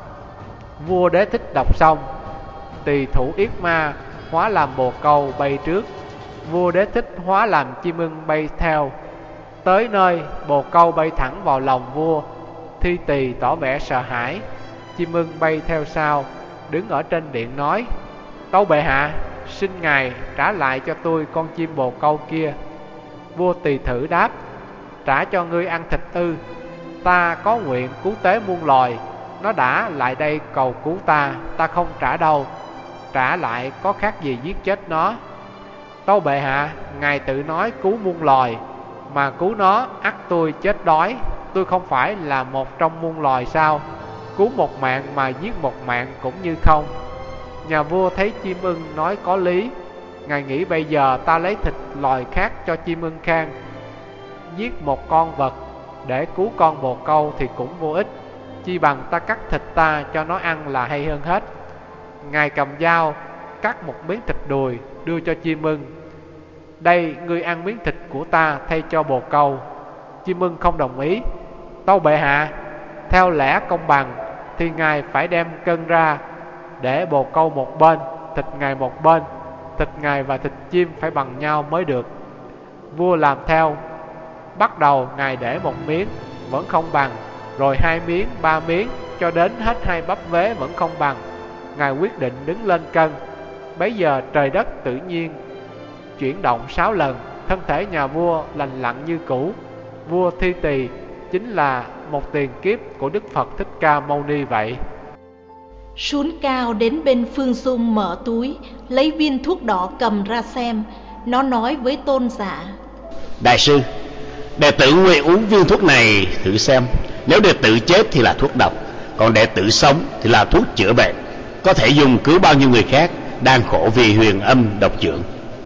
Vua Đế Thích đọc xong, tỳ thủ Yết Ma hóa làm bồ câu bay trước, vua Đế Thích hóa làm chim ưng bay theo. Tới nơi, bồ câu bay thẳng vào lòng vua. Thi Tỳ tỏ vẻ sợ hãi, chim ưng bay theo sau, đứng ở trên điện nói: tâu bệ hạ, xin ngài trả lại cho tôi con chim bồ câu kia. Vua Tỳ thử đáp: trả cho ngươi ăn thịt ư? Ta có nguyện cứu tế muôn loài, nó đã lại đây cầu cứu ta, ta không trả đâu. Trả lại có khác gì giết chết nó? Tâu bệ hạ, ngài tự nói cứu muôn loài, mà cứu nó ắt tôi chết đói. Tôi không phải là một trong muôn loài sao? Cứu một mạng mà giết một mạng cũng như không. Nhà vua thấy chim ưng nói có lý, ngài nghĩ bây giờ ta lấy thịt loài khác cho chim ưng khang, giết một con vật để cứu con bồ câu thì cũng vô ích, chi bằng ta cắt thịt ta cho nó ăn là hay hơn hết. Ngài cầm dao cắt một miếng thịt đùi đưa cho chim ưng: đây, ngươi ăn miếng thịt của ta thay cho bồ câu. Chim ưng không đồng ý. Tâu bệ hạ, theo lẽ công bằng thì ngài phải đem cân ra, để bồ câu một bên, thịt ngài một bên. Thịt ngài và thịt chim phải bằng nhau mới được. Vua làm theo. Bắt đầu ngài để một miếng vẫn không bằng, rồi hai miếng, ba miếng, cho đến hết hai bắp vế vẫn không bằng. Ngài quyết định đứng lên cân. Bấy giờ trời đất tự nhiên chuyển động sáu lần, thân thể nhà vua lành lặn như cũ. Vua Thi Tỳ chính là một tiền kiếp của Đức Phật Thích Ca Mâu Ni vậy. Sún Cao đến bên Phương Dung mở túi, lấy viên thuốc đỏ cầm ra xem. Nó nói với Tôn Giả: Đại sư, đệ tử nguyện uống viên thuốc này thử xem. Nếu đệ tử chết thì là thuốc độc, còn đệ tử sống thì là thuốc chữa bệnh, có thể dùng cứu bao nhiêu người khác đang khổ vì huyền âm độc trưởng.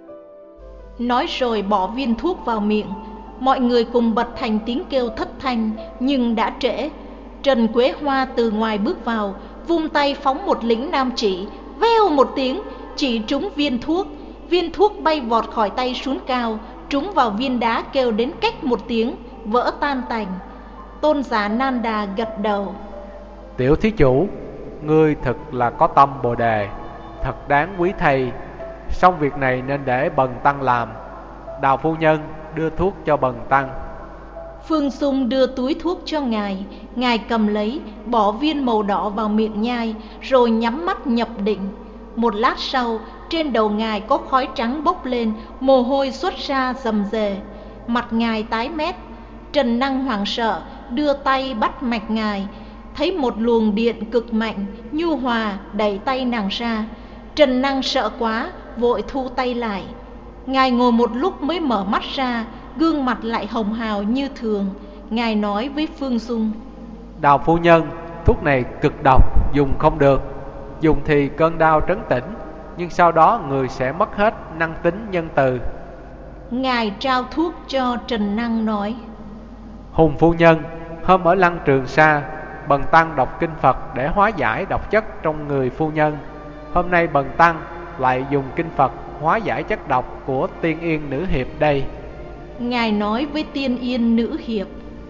Nói rồi bỏ viên thuốc vào miệng. Mọi người cùng bật thành tiếng kêu thất thanh, nhưng đã trễ. Trần Quế Hoa từ ngoài bước vào, vung tay phóng một lĩnh nam chỉ, veo một tiếng, chỉ trúng viên thuốc. Viên thuốc bay vọt khỏi tay Sún Cao, trúng vào viên đá kêu đến cách một tiếng, vỡ tan tành. Tôn giả Nan Đà gật đầu: Tiểu thí chủ, ngươi thật là có tâm Bồ Đề, thật đáng quý thầy. Xong việc này nên để Bần Tăng làm. Đào phu nhân đưa thuốc cho Bần Tăng. Phương Dung đưa túi thuốc cho ngài. Ngài cầm lấy, bỏ viên màu đỏ vào miệng nhai, rồi nhắm mắt nhập định. Một lát sau, trên đầu ngài có khói trắng bốc lên, mồ hôi xuất ra rầm rề. Mặt ngài tái mét. Trần Năng hoảng sợ, đưa tay bắt mạch ngài. Thấy một luồng điện cực mạnh, nhu hòa đẩy tay nàng ra. Trần Năng sợ quá, vội thu tay lại. Ngài ngồi một lúc mới mở mắt ra, gương mặt lại hồng hào như thường. Ngài nói với Phương Dung: Đào phu nhân, thuốc này cực độc, dùng không được. Dùng thì cơn đau trấn tĩnh, nhưng sau đó người sẽ mất hết năng tính nhân từ. Ngài trao thuốc cho Trần Năng nói: Hùng phu nhân, hôm ở Lăng Trường Sa, Bần Tăng đọc kinh Phật để hóa giải độc chất trong người phu nhân. Hôm nay Bần Tăng lại dùng kinh Phật hóa giải chất độc của Tiên Yên Nữ Hiệp đây. Ngài nói với Tiên Yên Nữ Hiệp: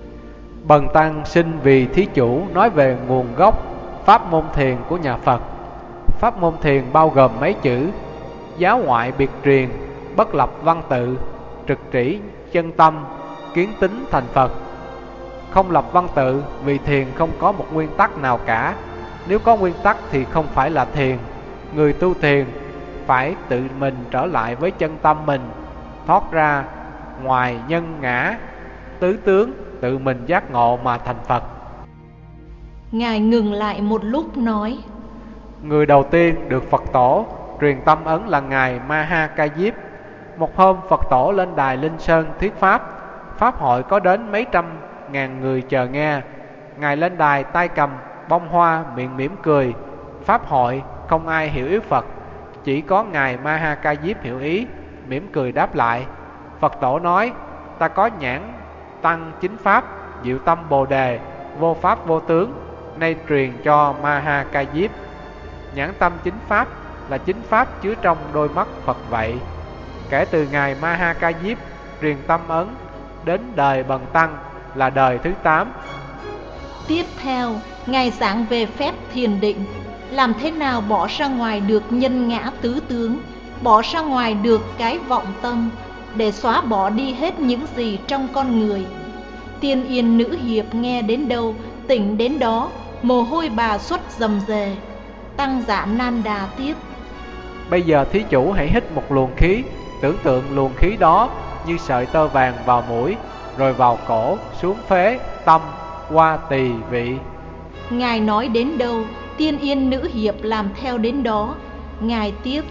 Bần Tăng xin vì thí chủ nói về nguồn gốc pháp môn thiền của nhà Phật. Pháp môn thiền bao gồm mấy chữ: giáo ngoại biệt truyền, bất lập văn tự, trực trĩ chân tâm, kiến tính thành Phật. Không lập văn tự vì thiền không có một nguyên tắc nào cả. Nếu có nguyên tắc thì không phải là thiền. Người tu thiền phải tự mình trở lại với chân tâm mình, thoát ra ngoài nhân ngã tứ tướng, tự mình giác ngộ mà thành Phật. Ngài ngừng lại một lúc nói: Người đầu tiên được Phật tổ truyền tâm ấn là Ngài Ma Ha Ca Diếp. Một hôm Phật tổ lên đài Linh Sơn thuyết pháp. Pháp hội có đến mấy trăm ngàn người chờ nghe. Ngài lên đài tay cầm bông hoa, miệng mỉm cười. Pháp hội không ai hiểu ý Phật, chỉ có Ngài Ma Ha Ca Diếp hiểu ý, mỉm cười đáp lại. Phật tổ nói: Ta có nhãn tăng chính pháp, diệu tâm Bồ Đề, vô pháp vô tướng, nay truyền cho Ma Ha Ca Diếp. Nhãn tâm chính pháp là chính pháp chứa trong đôi mắt Phật vậy. Kể từ Ngài Ma Ha Ca Diếp truyền tâm ấn đến đời Bần Tăng là đời thứ tám. Tiếp theo, Ngài giảng về phép thiền định, làm thế nào bỏ ra ngoài được nhân ngã tứ tướng, bỏ ra ngoài được cái vọng tâm, để xóa bỏ đi hết những gì trong con người. Tiên Yên Nữ Hiệp nghe đến đâu, tỉnh đến đó, mồ hôi bà xuất rầm rề. Tăng giả Nan Đà tiếp: Bây giờ thí chủ hãy hít một luồng khí, tưởng tượng luồng khí đó như sợi tơ vàng vào mũi, rồi vào cổ, xuống phế, tâm, qua tỳ vị. Ngài nói đến đâu, Tiên Yên Nữ Hiệp làm theo đến đó. Ngài tiếp: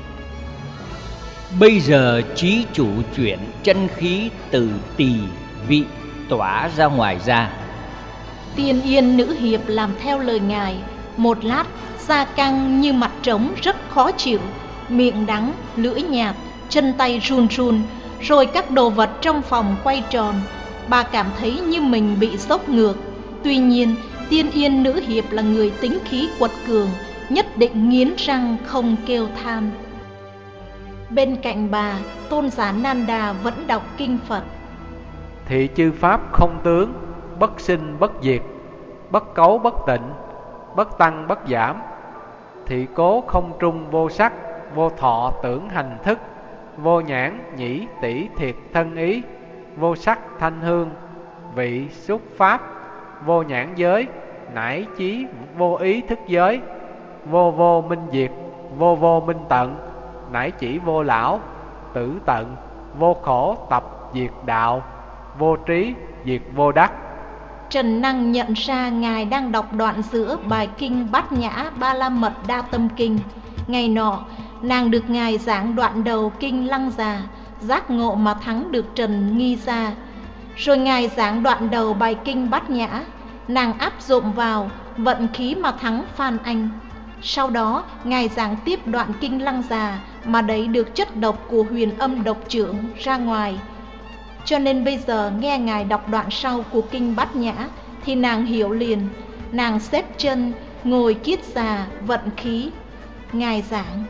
Bây giờ trí chủ chuyển chân khí từ tỳ vị tỏa ra ngoài da. Tiên Yên Nữ Hiệp làm theo lời Ngài. Một lát, da căng như mặt trống, rất khó chịu, miệng đắng, lưỡi nhạt, chân tay run run, rồi các đồ vật trong phòng quay tròn. Bà cảm thấy như mình bị sốc ngược. Tuy nhiên, Tiên Yên Nữ Hiệp là người tính khí quật cường, nhất định nghiến răng không kêu than. Bên cạnh bà, tôn giả Nan Đà vẫn đọc kinh Phật. Thị chư pháp không tướng, bất sinh bất diệt, bất cấu bất tịnh, bất tăng bất giảm. Thị cố không trung vô sắc, vô thọ tưởng hành thức, vô nhãn nhĩ tỷ thiệt thân ý, vô sắc thanh hương vị xúc pháp, vô nhãn giới nải chí vô ý thức giới, vô vô minh diệt, vô vô minh tận, nải chỉ vô lão, tử tận, vô khổ tập diệt đạo, vô trí diệt vô đắc. Trần Năng nhận ra Ngài đang đọc đoạn giữa bài kinh Bát Nhã Ba La Mật Đa Tâm Kinh. Ngày nọ, nàng được Ngài giảng đoạn đầu kinh Lăng Già, giác ngộ mà thắng được Trần Nghi Gia. Rồi Ngài giảng đoạn đầu bài kinh Bát Nhã, nàng áp dụng vào vận khí mà thắng Phan Anh. Sau đó, Ngài giảng tiếp đoạn kinh Lăng Già mà đẩy được chất độc của huyền âm độc trưởng ra ngoài. Cho nên bây giờ nghe Ngài đọc đoạn sau của kinh Bát Nhã thì nàng hiểu liền. Nàng xếp chân, ngồi kiết già, vận khí. Ngài giảng: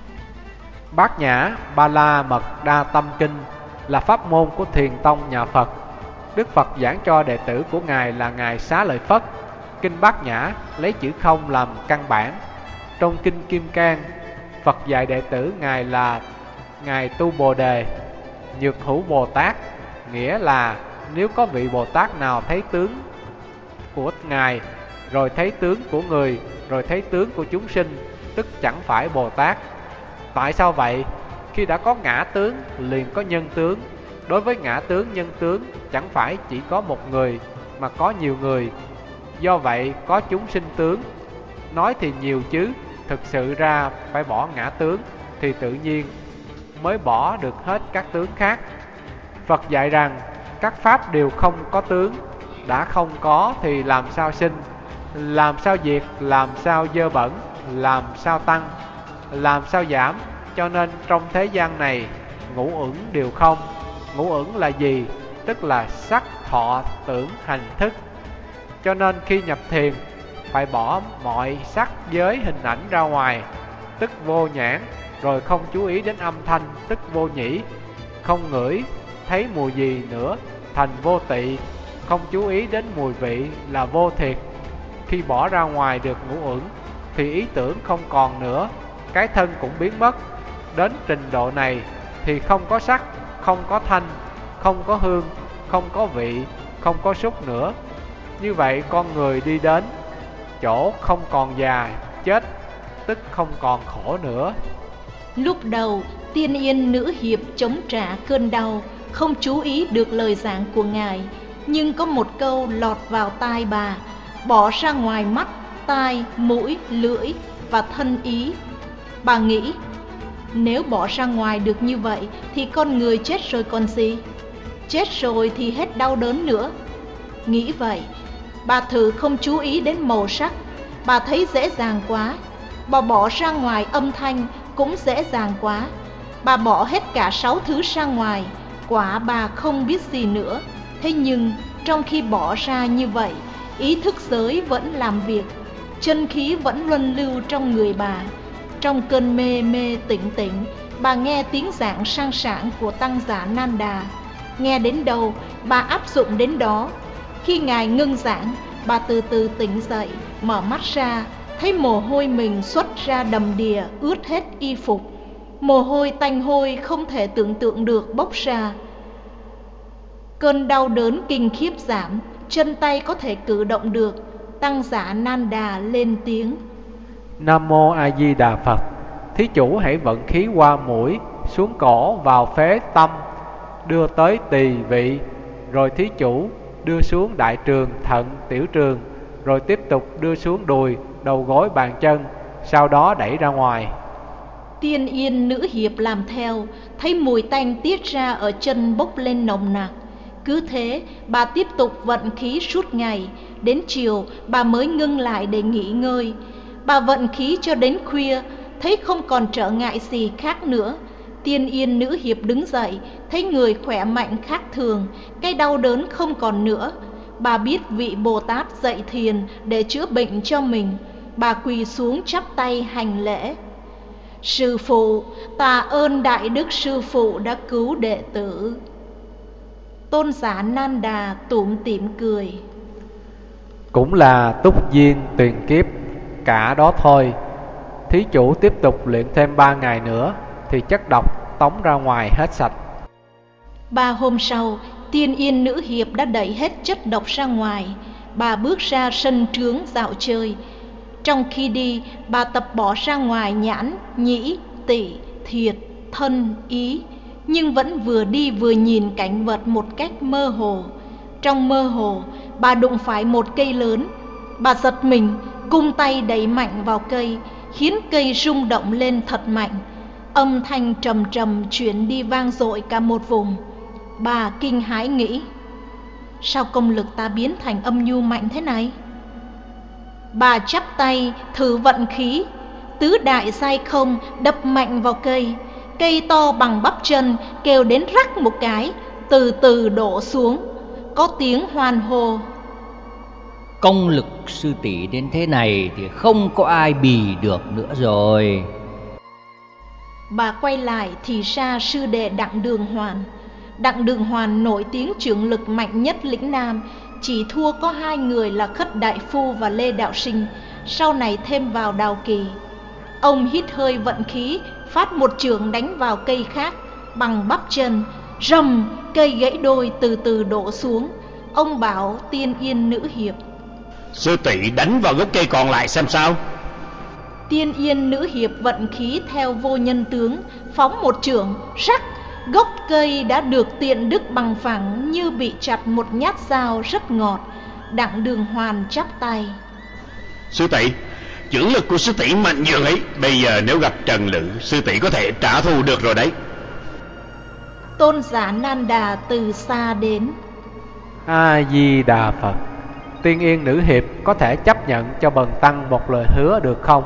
Bát Nhã Ba La Mật Đa Tâm Kinh là pháp môn của Thiền Tông nhà Phật. Đức Phật giảng cho đệ tử của Ngài là Ngài Xá Lợi Phất. Kinh Bát Nhã lấy chữ không làm căn bản. Trong kinh Kim Cang, Phật dạy đệ tử Ngài là Ngài Tu Bồ Đề, Nhược Hữu Bồ Tát, nghĩa là nếu có vị Bồ Tát nào thấy tướng của Ngài, rồi thấy tướng của người, rồi thấy tướng của chúng sinh, tức chẳng phải Bồ Tát. Tại sao vậy? Khi đã có ngã tướng, liền có nhân tướng. Đối với ngã tướng, nhân tướng, chẳng phải chỉ có một người, mà có nhiều người. Do vậy, có chúng sinh tướng. Nói thì nhiều chứ, thực sự ra phải bỏ ngã tướng, thì tự nhiên mới bỏ được hết các tướng khác. Phật dạy rằng, các pháp đều không có tướng. Đã không có thì làm sao sinh, làm sao diệt, làm sao dơ bẩn, làm sao tăng, làm sao giảm. Cho nên trong thế gian này, ngũ uẩn đều không. Ngũ uẩn là gì? Tức là sắc, thọ, tưởng, hành, thức. Cho nên khi nhập thiền, phải bỏ mọi sắc giới hình ảnh ra ngoài, tức vô nhãn, rồi không chú ý đến âm thanh, tức vô nhĩ, không ngửi, thấy mùi gì nữa, thành vô tị, không chú ý đến mùi vị là vô thiệt. Khi bỏ ra ngoài được ngũ uẩn, thì ý tưởng không còn nữa, cái thân cũng biến mất. Đến trình độ này thì không có sắc, không có thanh, không có hương, không có vị, không có xúc nữa. Như vậy con người đi đến chỗ không còn già, chết, tức không còn khổ nữa. Lúc đầu, Tiên Yên Nữ Hiệp chống trả cơn đau, không chú ý được lời giảng của Ngài. Nhưng có một câu lọt vào tai bà, bỏ ra ngoài mắt, tai, mũi, lưỡi và thân ý. Bà nghĩ, nếu bỏ ra ngoài được như vậy thì con người chết rồi còn gì? Chết rồi thì hết đau đớn nữa. Nghĩ vậy, bà thử không chú ý đến màu sắc, bà thấy dễ dàng quá. Bà bỏ ra ngoài âm thanh cũng dễ dàng quá. Bà bỏ hết cả sáu thứ ra ngoài, quả bà không biết gì nữa. Thế nhưng trong khi bỏ ra như vậy, ý thức giới vẫn làm việc, chân khí vẫn luân lưu trong người bà. Trong cơn mê mê tỉnh tỉnh, bà nghe tiếng giảng sang sảng của tăng giả Nan Đà. Nghe đến đâu, bà áp dụng đến đó. Khi Ngài ngưng giảng, bà từ từ tỉnh dậy, mở mắt ra, thấy mồ hôi mình xuất ra đầm đìa, ướt hết y phục. Mồ hôi tanh hôi không thể tưởng tượng được bốc ra. Cơn đau đớn kinh khiếp giảm, chân tay có thể cử động được. Tăng giả Nan Đà lên tiếng: Nam Mô A Di Đà Phật. Thí chủ hãy vận khí qua mũi, xuống cổ, vào phế tâm, đưa tới tỳ vị, rồi thí chủ đưa xuống đại trường, thận, tiểu trường, rồi tiếp tục đưa xuống đùi, đầu gối, bàn chân, sau đó đẩy ra ngoài. Tiên Yên Nữ Hiệp làm theo, thấy mùi tanh tiết ra ở chân bốc lên nồng nặc. Cứ thế, bà tiếp tục vận khí suốt ngày. Đến chiều, bà mới ngưng lại để nghỉ ngơi. Bà vận khí cho đến khuya, thấy không còn trở ngại gì khác nữa. Tiên Yên Nữ Hiệp đứng dậy, thấy người khỏe mạnh khác thường, cái đau đớn không còn nữa. Bà biết vị Bồ Tát dạy thiền để chữa bệnh cho mình. Bà quỳ xuống chắp tay hành lễ: Sư phụ, tạ ơn Đại Đức Sư phụ đã cứu đệ tử. Tôn giả Nan Đà tủm tỉm cười: Cũng là túc duyên tuyền kiếp cả đó thôi. Thí chủ tiếp tục luyện thêm ba ngày nữa thì chất độc tống ra ngoài hết sạch. Ba hôm sau, Tiên Yên Nữ Hiệp đã đẩy hết chất độc ra ngoài. Bà bước ra sân trướng dạo chơi. Trong khi đi, bà tập bỏ ra ngoài nhãn, nhĩ, tỵ, thiệt, thân, ý, nhưng vẫn vừa đi vừa nhìn cảnh vật một cách mơ hồ. Trong mơ hồ, bà đụng phải một cây lớn. Bà giật mình, cung tay đẩy mạnh vào cây, khiến cây rung động lên thật mạnh. Âm thanh trầm trầm chuyển đi vang dội cả một vùng. Bà kinh hãi nghĩ, sao công lực ta biến thành âm nhu mạnh thế này? Bà chắp tay thử vận khí, tứ đại giai không đập mạnh vào cây. Cây to bằng bắp chân kêu đến rắc một cái, từ từ đổ xuống. Có tiếng hoan hô. Công lực sư tỷ đến thế này thì không có ai bì được nữa rồi. Bà quay lại thì ra sư đệ Đặng Đường Hoàn. Đặng Đường Hoàn nổi tiếng trưởng lực mạnh nhất lĩnh Nam, chỉ thua có hai người là Khất Đại Phu và Lê Đạo Sinh, sau này thêm vào Đào Kỳ. Ông hít hơi vận khí, phát một chưởng đánh vào cây khác bằng bắp chân, rầm, cây gãy đôi từ từ đổ xuống. Ông bảo Tiên Yên Nữ Hiệp: sư tỷ đánh vào gốc cây còn lại xem sao. Tiên Yên Nữ Hiệp vận khí theo vô nhân tướng, phóng một chưởng, rắc, gốc cây đã được tiện đức bằng phẳng như bị chặt một nhát dao rất ngọt. Đặng Đường Hoàn chắp tay: sư tỷ, chưởng lực của sư tỷ mạnh dường ấy, bây giờ nếu gặp Trần Lữ, sư tỷ có thể trả thù được rồi đấy. Tôn giả Nan Đà từ xa đến: A Di Đà Phật. Tiên Yên Nữ Hiệp có thể chấp nhận cho bần tăng một lời hứa được không?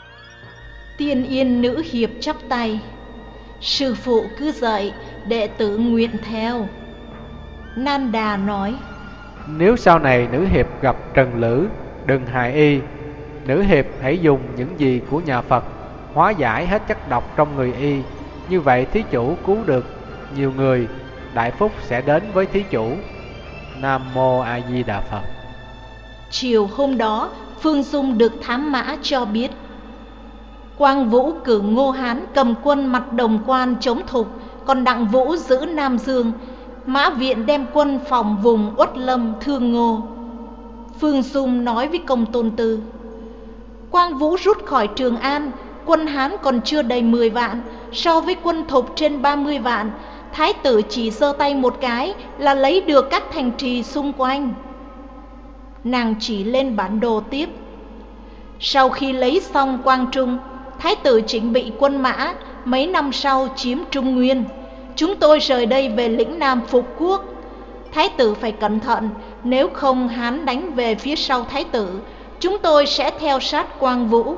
Tiên Yên Nữ Hiệp chắp tay: sư phụ cứ dạy, đệ tử nguyện theo. Nan Đà nói: nếu sau này Nữ Hiệp gặp Trần Lữ, đừng hại y. Nữ Hiệp hãy dùng những gì của nhà Phật hóa giải hết chất độc trong người y. Như vậy thí chủ cứu được nhiều người, đại phúc sẽ đến với thí chủ. Nam Mô A Di Đà Phật. Chiều hôm đó, Phương Dung được thám mã cho biết Quang Vũ cử Ngô Hán cầm quân mặt Đồng Quan chống thục, còn Đặng Vũ giữ Nam Dương. Mã Viện đem quân phòng vùng Uất Lâm thương Ngô. Phương Dung nói với Công Tôn Tư: Quang Vũ rút khỏi Trường An, quân Hán còn chưa đầy mười vạn, so với quân thục trên ba mươi vạn. Thái tử chỉ giơ tay một cái là lấy được các thành trì xung quanh. Nàng chỉ lên bản đồ tiếp: sau khi lấy xong Quang Trung, Thái tử chỉnh bị quân mã, mấy năm sau chiếm Trung Nguyên. Chúng tôi rời đây về lĩnh Nam phục quốc. Thái tử phải cẩn thận, nếu không Hán đánh về phía sau Thái tử, chúng tôi sẽ theo sát Quang Vũ.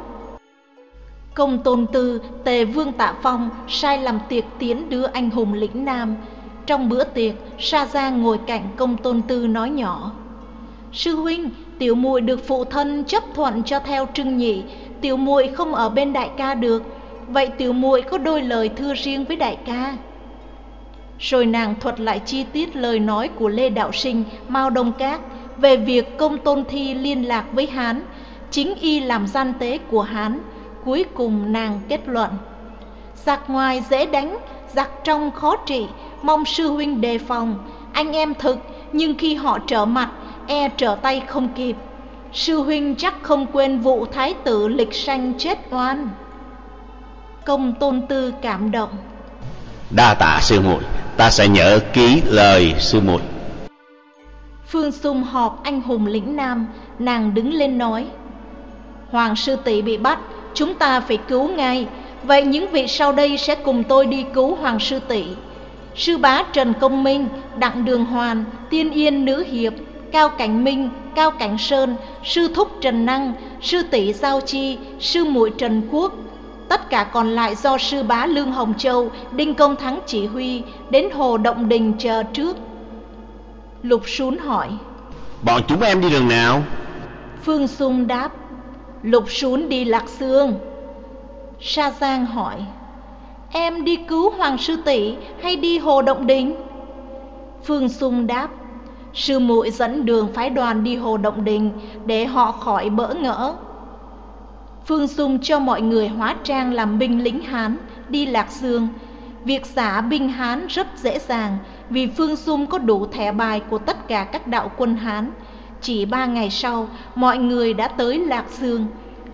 Công Tôn Tư, Tề Vương Tạ Phong sai làm tiệc tiễn đưa anh hùng lĩnh Nam. Trong bữa tiệc, Sa Giang ngồi cạnh Công Tôn Tư nói nhỏ: sư huynh, tiểu muội được phụ thân chấp thuận cho theo Trưng Nhị, tiểu muội không ở bên đại ca được, vậy tiểu muội có đôi lời thưa riêng với đại ca. Rồi nàng thuật lại chi tiết lời nói của Lê Đạo Sinh, Mao Đông Các về việc Công Tôn Thi liên lạc với Hán, chính y làm gian tế của Hán. Cuối cùng nàng kết luận: giặc ngoài dễ đánh, giặc trong khó trị, mong sư huynh đề phòng. Anh em thực, nhưng khi họ trở mặt, e trở tay không kịp. Sư huynh chắc không quên vụ thái tử Lịch Sanh chết oan. Công Tôn Tư cảm động: đa tạ sư muội, ta sẽ nhớ kỹ lời sư muội. Phương Dung họp anh hùng lĩnh Nam, nàng đứng lên nói: Hoàng sư tỷ bị bắt, chúng ta phải cứu ngay. Vậy những vị sau đây sẽ cùng tôi đi cứu Hoàng sư tỷ. Sư bá Trần Công Minh, Đặng Đường Hoàn, Tiên Yên Nữ Hiệp, Cao Cảnh Minh, Cao Cảnh Sơn, sư thúc Trần Năng, sư tỷ Giao Chi, sư muội Trần Quốc. Tất cả còn lại do sư bá Lương Hồng Châu, Đinh Công Thắng chỉ huy, đến Hồ Động Đình chờ trước. Lục Sún hỏi: bọn chúng em đi đường nào? Phương Dung đáp: Lục Sún đi Lạc Dương. Sa Giang hỏi: em đi cứu Hoàng sư tỷ hay đi Hồ Động Đình? Phương Dung đáp: sư muội dẫn đường phái đoàn đi Hồ Động Đình để họ khỏi bỡ ngỡ. Phương Dung cho mọi người hóa trang làm binh lính Hán đi Lạc Dương. Việc giả binh Hán rất dễ dàng, vì Phương Dung có đủ thẻ bài của tất cả các đạo quân Hán. Chỉ ba ngày sau, mọi người đã tới Lạc Dương.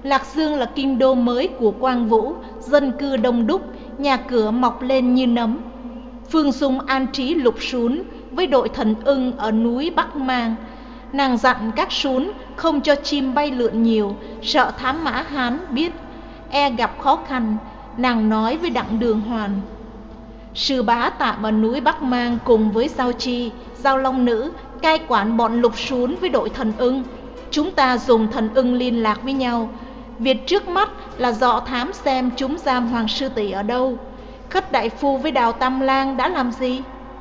Lạc Dương là kinh đô mới của Quang Vũ, dân cư đông đúc, nhà cửa mọc lên như nấm. Phương Dung an trí Lục Sún với đội thần ưng ở núi Bắc Mang. Nàng dặn các sún không cho chim bay lượn nhiều, sợ thám mã Hán biết, e gặp khó khăn. Nàng nói với Đặng Đường Hoàn: Sư bá tạm ở núi Bắc Mang cùng với Giao Chi, Giao Long Nữ cai quản bọn Lục Sún với đội thần ưng. Chúng ta dùng thần ưng liên lạc với nhau. Việc trước mắt là dọ thám xem chúng giam Hoàng sư tỷ ở đâu. Khất đại phu với Đào Tam Lang đã làm gì?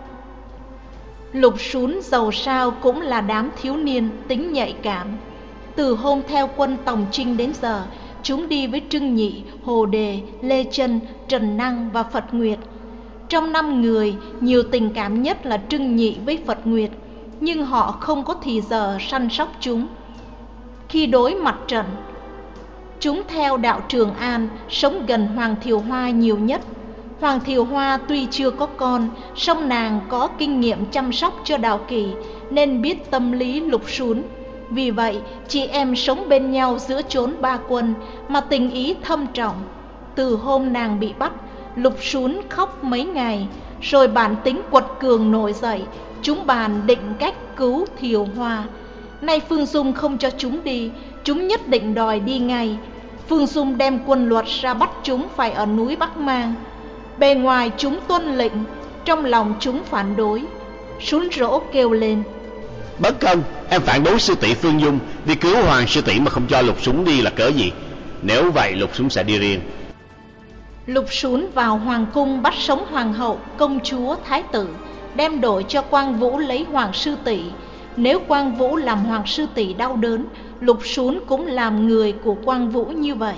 Lục Sún dầu sao cũng là đám thiếu niên tính nhạy cảm. Từ hôm theo quân Tòng Trinh đến giờ, chúng đi với Trưng Nhị, Hồ Đề, Lê Chân, Trần Năng và Phật Nguyệt. Trong năm người, nhiều tình cảm nhất là Trưng Nhị với Phật Nguyệt, nhưng họ không có thì giờ săn sóc chúng. Khi đối mặt trận, chúng theo đạo Trường An, sống gần Hoàng Thiều Hoa nhiều nhất. Hoàng Thiều Hoa tuy chưa có con, song nàng có kinh nghiệm chăm sóc cho Đào Kỳ, nên biết tâm lý Lục Sún. Vì vậy, chị em sống bên nhau giữa chốn ba quân, mà tình ý thâm trọng. Từ hôm nàng bị bắt, Lục Sún khóc mấy ngày, rồi bản tính quật cường nổi dậy. Chúng bàn định cách cứu Thiều Hoa. Nay Phương Dung không cho chúng đi, chúng nhất định đòi đi ngay. Phương Dung đem quân luật ra bắt chúng phải ở núi Bắc Mang. Bề ngoài chúng tuân lệnh, trong lòng chúng phản đối. Sún rỗ kêu lên: Bất công, em phản đối sư tỷ Phương Dung vì cứu Hoàng sư tỷ mà không cho Lục Sún đi là cớ gì? Nếu vậy Lục Sún sẽ đi riêng. Lục Sún vào hoàng cung bắt sống hoàng hậu, công chúa, thái tử, đem đổi cho Quang Vũ lấy Hoàng sư tỷ. Nếu Quang Vũ làm Hoàng sư tỷ đau đớn, Lục Sún cũng làm người của Quang Vũ như vậy.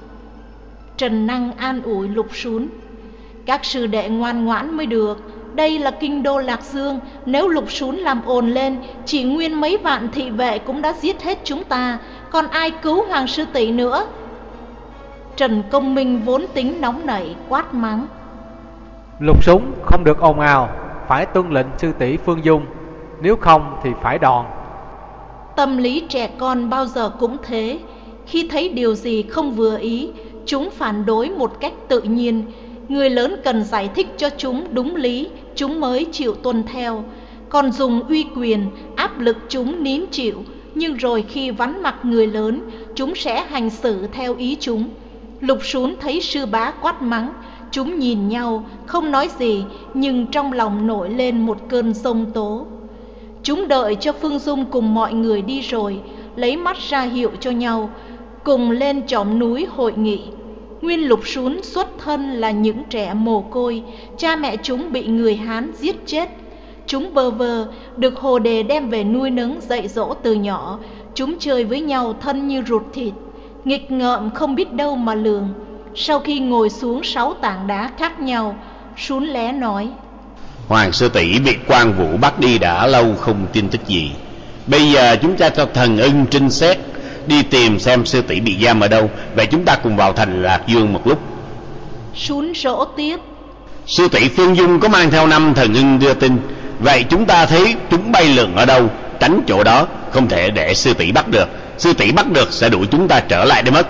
Trần Năng an ủi Lục Sún: Các sư đệ ngoan ngoãn mới được. Đây là kinh đô Lạc Dương, nếu Lục Sún làm ồn lên, chỉ nguyên mấy vạn thị vệ cũng đã giết hết chúng ta, còn ai cứu Hoàng sư tỷ nữa? Trần Công Minh vốn tính nóng nảy quát mắng: Lục Sún không được ồn ào, phải tuân lệnh sư tỷ Phương Dung, nếu không thì phải đòn. Tâm lý trẻ con bao giờ cũng thế, khi thấy điều gì không vừa ý, chúng phản đối một cách tự nhiên. Người lớn cần giải thích cho chúng đúng lý, chúng mới chịu tuân theo. Còn dùng uy quyền áp lực chúng nín chịu, nhưng rồi khi vắn mặt người lớn, chúng sẽ hành xử theo ý chúng. Lục Sún thấy sư bá quát mắng, chúng nhìn nhau không nói gì, nhưng trong lòng nổi lên một cơn giông tố. Chúng đợi cho Phương Dung cùng mọi người đi rồi, lấy mắt ra hiệu cho nhau, cùng lên chòm núi hội nghị. Nguyên Lục Sún xuất thân là những trẻ mồ côi, cha mẹ chúng bị người Hán giết chết. Chúng bơ vơ, được Hồ Đề đem về nuôi nấng dạy dỗ từ nhỏ. Chúng chơi với nhau thân như ruột thịt, nghịch ngợm không biết đâu mà lường. Sau khi ngồi xuống sáu tảng đá khác nhau, Sún lé nói: Hoàng sư tỷ bị Quang Vũ bắt đi đã lâu không tin tức gì. Bây giờ chúng ta cho thần ưng trinh xét, đi tìm xem sư tỷ bị giam ở đâu. Vậy chúng ta cùng vào thành Lạc Dương một lúc. Sún rỗ tiếp: Sư tỷ Phương Dung có mang theo năm thần ưng đưa tin. Vậy chúng ta thấy chúng bay lượn ở đâu, tránh chỗ đó, không thể để sư tỷ bắt được. Sư tỷ bắt được sẽ đuổi chúng ta trở lại để mất,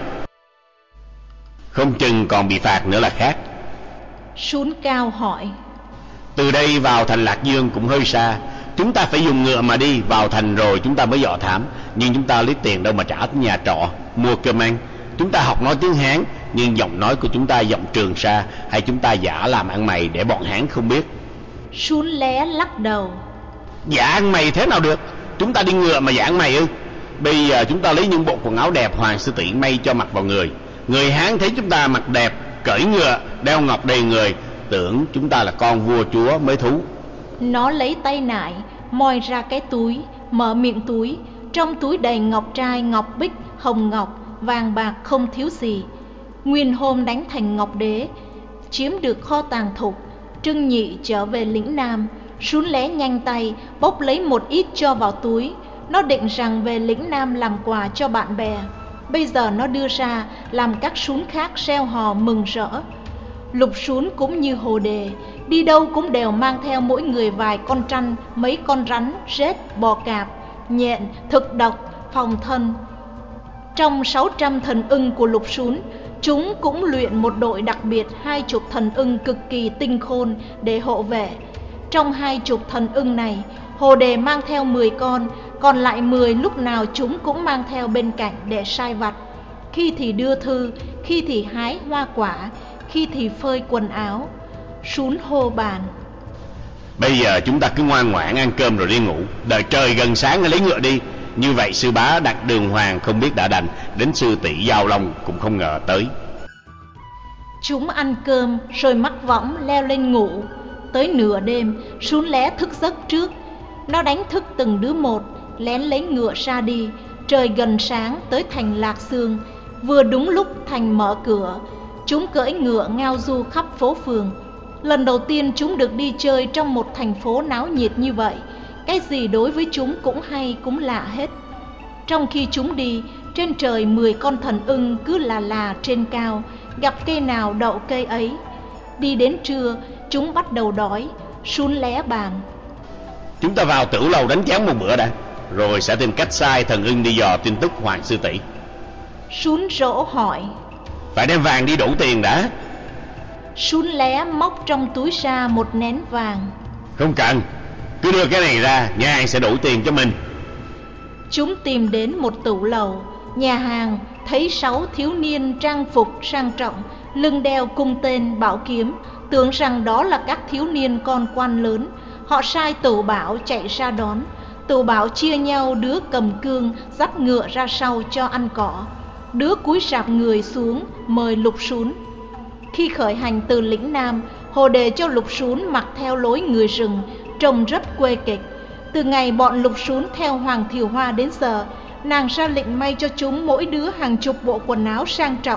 không chừng còn bị phạt nữa là khác. Sún cao hỏi: Từ đây vào thành Lạc Dương cũng hơi xa, chúng ta phải dùng ngựa mà đi. Vào thành rồi chúng ta mới dò thám, nhưng chúng ta lấy tiền đâu mà trả tới nhà trọ mua cơm ăn. Chúng ta học nói tiếng Hán, nhưng giọng nói của chúng ta giọng Trường Sa, hay chúng ta giả làm ăn mày để bọn Hán không biết? Sún lé lắc đầu: Giả ăn mày thế nào được? Chúng ta đi ngựa mà giả ăn mày ư? Bây giờ chúng ta lấy những bộ quần áo đẹp Hoàng sư tỷ may cho mặc vào người. Người Hán thấy chúng ta mặc đẹp, cưỡi ngựa, đeo ngọc đầy người, tưởng chúng ta là con vua chúa mới thú. Nó lấy tay nải, moi ra cái túi, mở miệng túi. Trong túi đầy ngọc trai, ngọc bích, hồng ngọc, vàng bạc không thiếu gì. Nguyên hôm đánh thành Ngọc Đế, chiếm được kho tàng thục, Trưng Nhị trở về lĩnh Nam. Sún lé nhanh tay, bốc lấy một ít cho vào túi. Nó định rằng về lĩnh Nam làm quà cho bạn bè. Bây giờ nó đưa ra, làm các sún khác reo hò mừng rỡ. Lục Sún cũng như Hồ Đề, đi đâu cũng đều mang theo mỗi người vài con trăn, mấy con rắn, rết, bò cạp, nhện, thực độc, phòng thân. Trong sáu trăm thần ưng của Lục Sún, chúng cũng luyện một đội đặc biệt hai chục thần ưng cực kỳ tinh khôn để hộ vệ. Trong hai chục thần ưng này, Hồ Đề mang theo mười con, còn lại mười lúc nào chúng cũng mang theo bên cạnh để sai vặt. Khi thì đưa thư, khi thì hái hoa quả, khi thì phơi quần áo. Sún hô bàn: Bây giờ chúng ta cứ ngoan ngoãn ăn cơm rồi đi ngủ, đợi trời gần sáng lấy ngựa đi. Như vậy sư bá đặt đường hoàng không biết đã đành, đến sư tỷ Giao Long cũng không ngờ tới. Chúng ăn cơm rồi mắc võng leo lên ngủ. Tới nửa đêm, Sún Lé thức giấc trước. Nó đánh thức từng đứa một, lén lấy ngựa ra đi. Trời gần sáng tới thành Lạc Xương. Vừa đúng lúc thành mở cửa, chúng cưỡi ngựa ngao du khắp phố phường. Lần đầu tiên chúng được đi chơi trong một thành phố náo nhiệt như vậy. Cái gì đối với chúng cũng hay cũng lạ hết. Trong khi chúng đi, trên trời mười con thần ưng cứ là là trên cao, gặp cây nào đậu cây ấy. Đi đến trưa, chúng bắt đầu đói. Sún Lé bàn: Chúng ta vào Tửu Lầu đánh chén một bữa đã, rồi sẽ tìm cách sai thần ưng đi dò tin tức Hoàng sư tỷ. Sún Rỗ hỏi: Phải đem vàng đi đủ tiền đã. Sún Lé móc trong túi ra một nén vàng. Không cần, cứ đưa cái này ra, nhà hàng sẽ đủ tiền cho mình. Chúng tìm đến một tửu lầu. Nhà hàng thấy sáu thiếu niên trang phục sang trọng, lưng đeo cung tên bảo kiếm, tưởng rằng đó là các thiếu niên con quan lớn. Họ sai Tửu Bảo chạy ra đón. Tửu Bảo chia nhau, đứa cầm cương dắt ngựa ra sau cho ăn cỏ, đứa cúi rạp người xuống mời Lục Sún. Khi khởi hành từ lĩnh Nam, Hồ Đề cho Lục Sún mặc theo lối người rừng, trông rất quê kịch. Từ ngày bọn Lục Sún theo Hoàng Thiều Hoa đến giờ, nàng ra lệnh may cho chúng mỗi đứa hàng chục bộ quần áo sang trọng.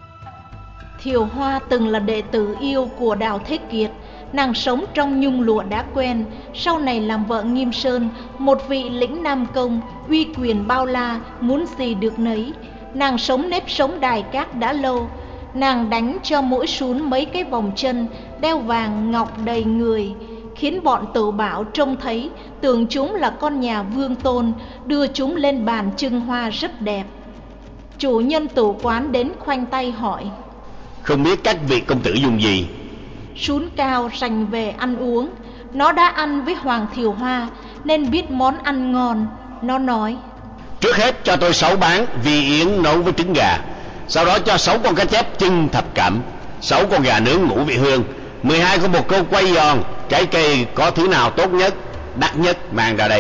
Thiều Hoa từng là đệ tử yêu của Đào Thế Kiệt. Nàng sống trong nhung lụa đã quen, sau này làm vợ Nghiêm Sơn, một vị lĩnh Nam công, uy quyền bao la, muốn gì được nấy. Nàng sống nếp sống đài cát đã lâu. Nàng đánh cho mỗi Sún mấy cái vòng chân, đeo vàng ngọc đầy người, khiến bọn Tửu Bảo trông thấy, tưởng chúng là con nhà vương tôn, đưa chúng lên bàn trưng hoa rất đẹp. Chủ nhân tử quán đến khoanh tay hỏi: Không biết các vị công tử dùng gì? Sún cao rành về ăn uống. Nó đã ăn với Hoàng Thiều Hoa nên biết món ăn ngon. Nó nói: Trước hết cho tôi sáu bán vi yến nấu với trứng gà, sau đó cho sáu con cá chép chưng thập cẩm, sáu con gà nướng ngũ vị hương, mười hai con bồ câu quay giòn. Trái cây có thứ nào tốt nhất, đắt nhất mang ra đây.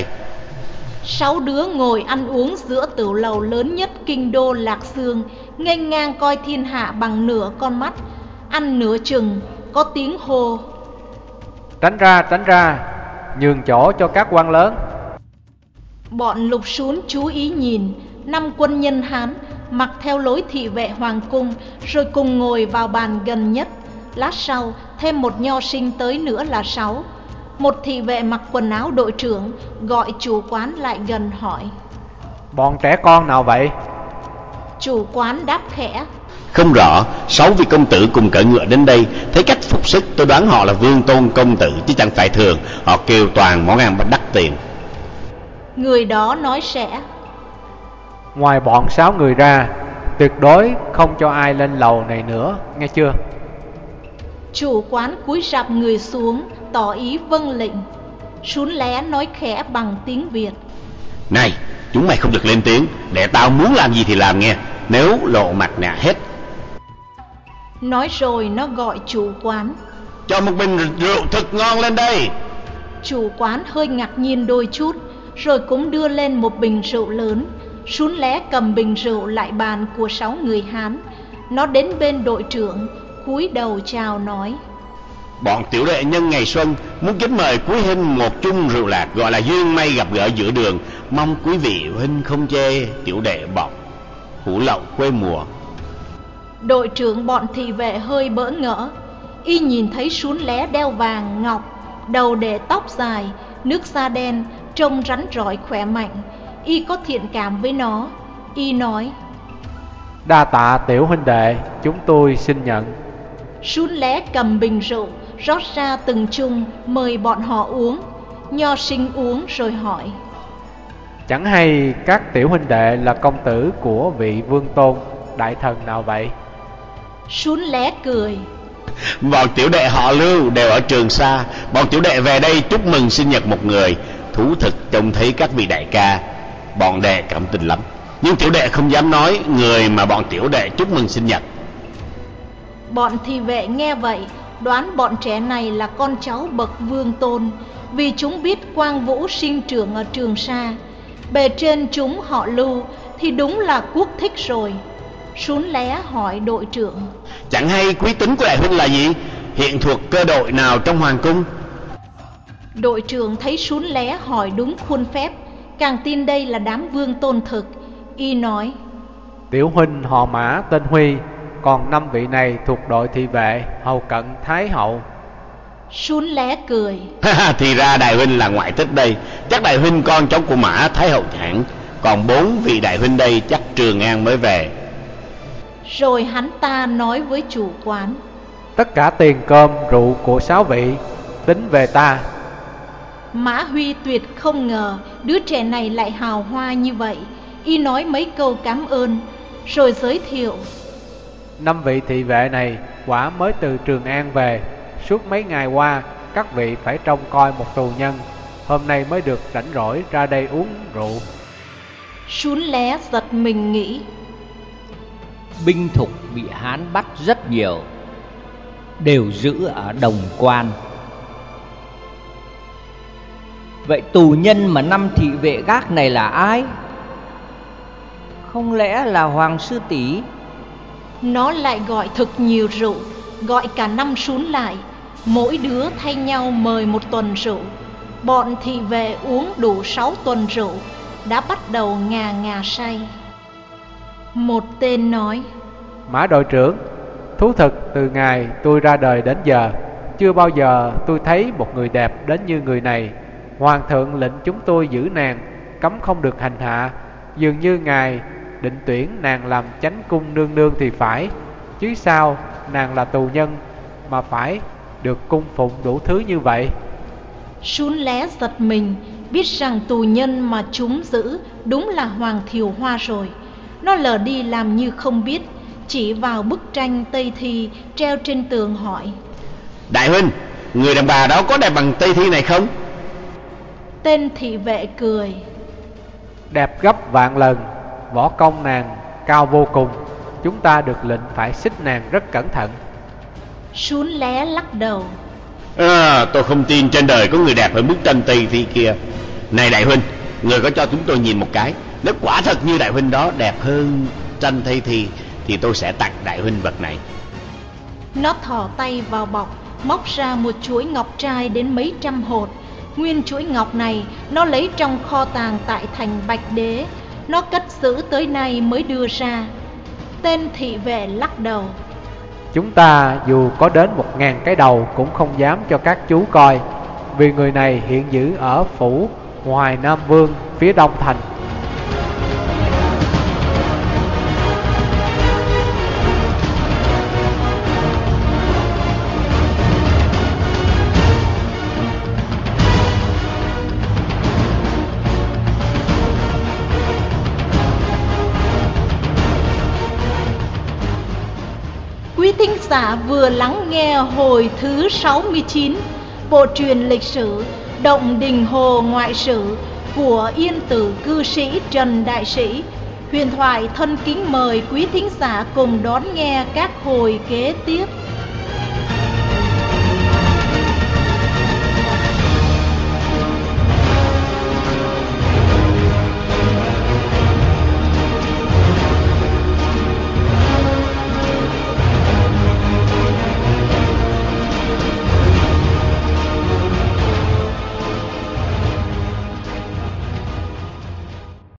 Sáu đứa ngồi ăn uống giữa tửu lầu lớn nhất kinh đô Lạc Xương, nghênh ngang coi thiên hạ bằng nửa con mắt. Ăn nửa chừng, có tiếng hô: Tránh ra, tránh ra, nhường chỗ cho các quan lớn. Bọn Lục Sún chú ý nhìn. Năm quân nhân Hán mặc theo lối thị vệ hoàng cung, rồi cùng ngồi vào bàn gần nhất. Lát sau thêm một nho sinh tới nữa là sáu. Một thị vệ mặc quần áo đội trưởng gọi chủ quán lại gần hỏi: Bọn trẻ con nào vậy? Chủ quán đáp khẽ: Không rõ, sáu vị công tử cùng cởi ngựa đến đây, thấy cách phục sức tôi đoán họ là vương tôn công tử chứ chẳng phải thường. Họ kêu toàn món ăn đắt tiền. Người đó nói sẽ: Ngoài bọn sáu người ra, tuyệt đối không cho ai lên lầu này nữa, nghe chưa? Chủ quán cúi rạp người xuống, tỏ ý vâng lệnh. Sún Lé nói khẽ bằng tiếng Việt: Này, chúng mày không được lên tiếng, để tao muốn làm gì thì làm nghe, nếu lộ mặt nạ hết. Nói rồi nó gọi chủ quán: Cho một bình rượu thật ngon lên đây. Chủ quán hơi ngạc nhiên đôi chút, rồi cũng đưa lên một bình rượu lớn. Sún Lé cầm bình rượu lại bàn của sáu người Hán. Nó đến bên đội trưởng, cúi đầu chào nói: Bọn tiểu đệ nhân ngày xuân muốn kính mời quý huynh một chung rượu lạc, gọi là duyên may gặp gỡ giữa đường. Mong quý vị huynh không chê, tiểu đệ bọn hủ lậu quê mùa. Đội trưởng bọn thị vệ hơi bỡ ngỡ. Y nhìn thấy Sún Lé đeo vàng ngọc, đầu để tóc dài, nước da đen, trông rắn rỏi khỏe mạnh. Y có thiện cảm với nó. Y nói: Đa tạ tiểu huynh đệ, chúng tôi xin nhận. Sún Lé cầm bình rượu rót ra từng chung mời bọn họ uống. Nho sinh uống rồi hỏi: Chẳng hay các tiểu huynh đệ là công tử của vị vương tôn đại thần nào vậy? Sún Lé cười. Bọn tiểu đệ họ Lưu đều ở Trường Sa. Bọn tiểu đệ về đây chúc mừng sinh nhật một người. Thú thực trông thấy các vị đại ca, bọn đệ cảm tình lắm. Nhưng tiểu đệ không dám nói người mà bọn tiểu đệ chúc mừng sinh nhật. Bọn thị vệ nghe vậy đoán bọn trẻ này là con cháu bậc vương tôn, vì chúng biết Quang Vũ sinh trưởng ở Trường Sa. Bề trên chúng họ Lưu thì đúng là quốc thích rồi. Sún Lé hỏi đội trưởng: Chẳng hay quý tính của đại huynh là gì? Hiện thuộc cơ đội nào trong hoàng cung? Đội trưởng thấy Sún Lé hỏi đúng khuôn phép, càng tin đây là đám vương tôn thực. Y nói: Tiểu huynh họ Mã tên Huy, còn năm vị này thuộc đội thị vệ hầu cận Thái hậu. Sún Lé cười. Thì ra đại huynh là ngoại thích đây. Chắc đại huynh con cháu của Mã Thái hậu hẳn. Còn bốn vị đại huynh đây chắc Trường An mới về. Rồi hắn ta nói với chủ quán: Tất cả tiền cơm rượu của sáu vị tính về ta. Mã Huy tuyệt không ngờ đứa trẻ này lại hào hoa như vậy. Y nói mấy câu cảm ơn rồi giới thiệu: Năm vị thị vệ này quả mới từ Trường An về. Suốt mấy ngày qua các vị phải trông coi một tù nhân, hôm nay mới được rảnh rỗi ra đây uống rượu. Sún Lé giật mình nghĩ: Binh thục bị Hán bắt rất nhiều, đều giữ ở Đồng Quan. Vậy tù nhân mà năm thị vệ gác này là ai? Không lẽ là Hoàng sư tỷ? Nó lại gọi thực nhiều rượu, gọi cả năm Sún lại, mỗi đứa thay nhau mời một tuần rượu. Bọn thị vệ uống đủ sáu tuần rượu, đã bắt đầu ngà ngà say. Một tên nói: Mã đội trưởng, thú thực từ ngày tôi ra đời đến giờ, chưa bao giờ tôi thấy một người đẹp đến như người này. Hoàng thượng lệnh chúng tôi giữ nàng, cấm không được hành hạ. Dường như ngài định tuyển nàng làm chánh cung nương nương thì phải, chứ sao nàng là tù nhân mà phải được cung phụng đủ thứ như vậy? Sún Lé giật mình, biết rằng tù nhân mà chúng giữ đúng là Hoàng Thiều Hoa rồi. Nó lờ đi làm như không biết, chỉ vào bức tranh Tây Thi treo trên tường hỏi: Đại huynh, người đàn bà đó có đẹp bằng Tây Thi này không? Tên thị vệ cười: Đẹp gấp vạn lần, võ công nàng cao vô cùng. Chúng ta được lệnh phải xích nàng rất cẩn thận. Sún Lé lắc đầu: À, tôi không tin trên đời có người đẹp hơn bức tranh Tây Thi kia. Này đại huynh, người có cho chúng tôi nhìn một cái. Nếu quả thật như đại huynh đó đẹp hơn tranh Tây Thi thì tôi sẽ tặng đại huynh vật này. Nó thò tay vào bọc, móc ra một chuỗi ngọc trai đến mấy trăm hột. Nguyên chuỗi ngọc này nó lấy trong kho tàng tại thành Bạch Đế. Nó cất giữ tới nay mới đưa ra. Tên thị vệ lắc đầu: Chúng ta dù có đến một ngàn cái đầu cũng không dám cho các chú coi, vì người này hiện giữ ở phủ Hoài Nam Vương phía đông thành. Quý thính giả vừa lắng nghe hồi thứ sáu mươi chín bộ truyện lịch sử Động Đình Hồ Ngoại Sử của Yên Tử cư sĩ Trần Đại Sĩ. Huyền thoại thân kính mời quý thính giả cùng đón nghe các hồi kế tiếp.